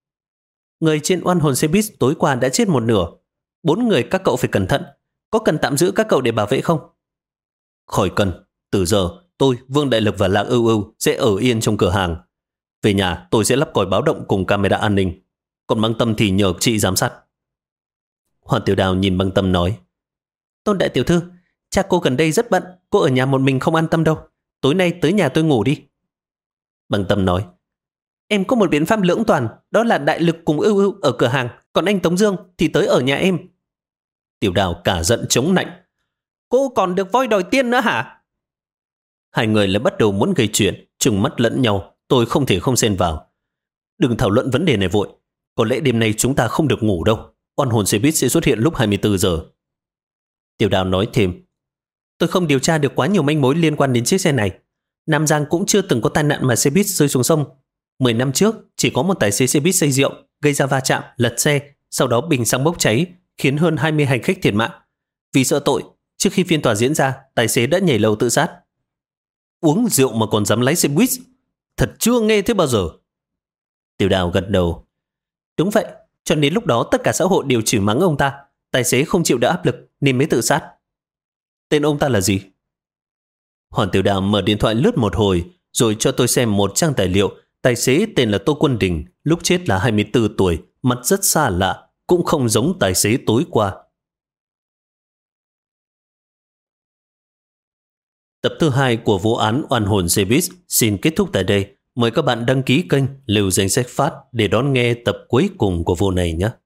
A: người trên oan hồn xe buýt tối qua đã chết một nửa. 4 người các cậu phải cẩn thận. Có cần tạm giữ các cậu để bảo vệ không? Khỏi cần. Từ giờ tôi, Vương Đại Lực và Lạc Ưu Ưu sẽ ở yên trong cửa hàng. Về nhà tôi sẽ lắp còi báo động cùng camera an ninh. Còn Băng Tâm thì nhờ chị giám sát. Hoàng Tiểu Đào nhìn Băng Tâm nói: Tôn đại tiểu thư, cha cô gần đây rất bận, cô ở nhà một mình không an tâm đâu. Tối nay tới nhà tôi ngủ đi. Băng Tâm nói: em có một biện pháp lưỡng toàn, đó là Đại Lực cùng Ưu Ưu ở cửa hàng, còn anh Tống Dương thì tới ở nhà em. Tiểu Đào cả giận chống nạnh: cô còn được voi đòi tiên nữa hả? Hai người lại bắt đầu muốn gây chuyện, trừng mắt lẫn nhau. Tôi không thể không xen vào: đừng thảo luận vấn đề này vội. Có lẽ đêm nay chúng ta không được ngủ đâu. Oan hồn xe buýt sẽ xuất hiện lúc 24 giờ. Tiểu Đào nói thêm: tôi không điều tra được quá nhiều manh mối liên quan đến chiếc xe này. Nam Giang cũng chưa từng có tai nạn mà xe buýt rơi xuống sông. 10 năm trước chỉ có một tài xế xe buýt say rượu gây ra va chạm, lật xe, sau đó bình xăng bốc cháy, khiến hơn 20 hành khách thiệt mạng. Vì sợ tội, trước khi phiên tòa diễn ra, tài xế đã nhảy lầu tự sát. Uống rượu mà còn dám lái xe buýt, thật chưa nghe thế bao giờ. Tiểu Đào gật đầu: đúng vậy, cho đến lúc đó tất cả xã hội đều chửi mắng ông ta. Tài xế không chịu được áp lực nên mới tự sát. Tên ông ta là gì? Hoàng Tiểu Đào mở điện thoại lướt một hồi rồi cho tôi xem một trang tài liệu. Tài xế tên là Tô Quân Đình, lúc chết là 24 tuổi, mặt rất xa lạ, cũng không giống tài xế tối qua. Tập thứ 2 của vụ án oan hồn xe buýt xin kết thúc tại đây. Mời các bạn đăng ký kênh Lưu Danh Sách Phát để đón nghe tập cuối cùng của vụ này nhé.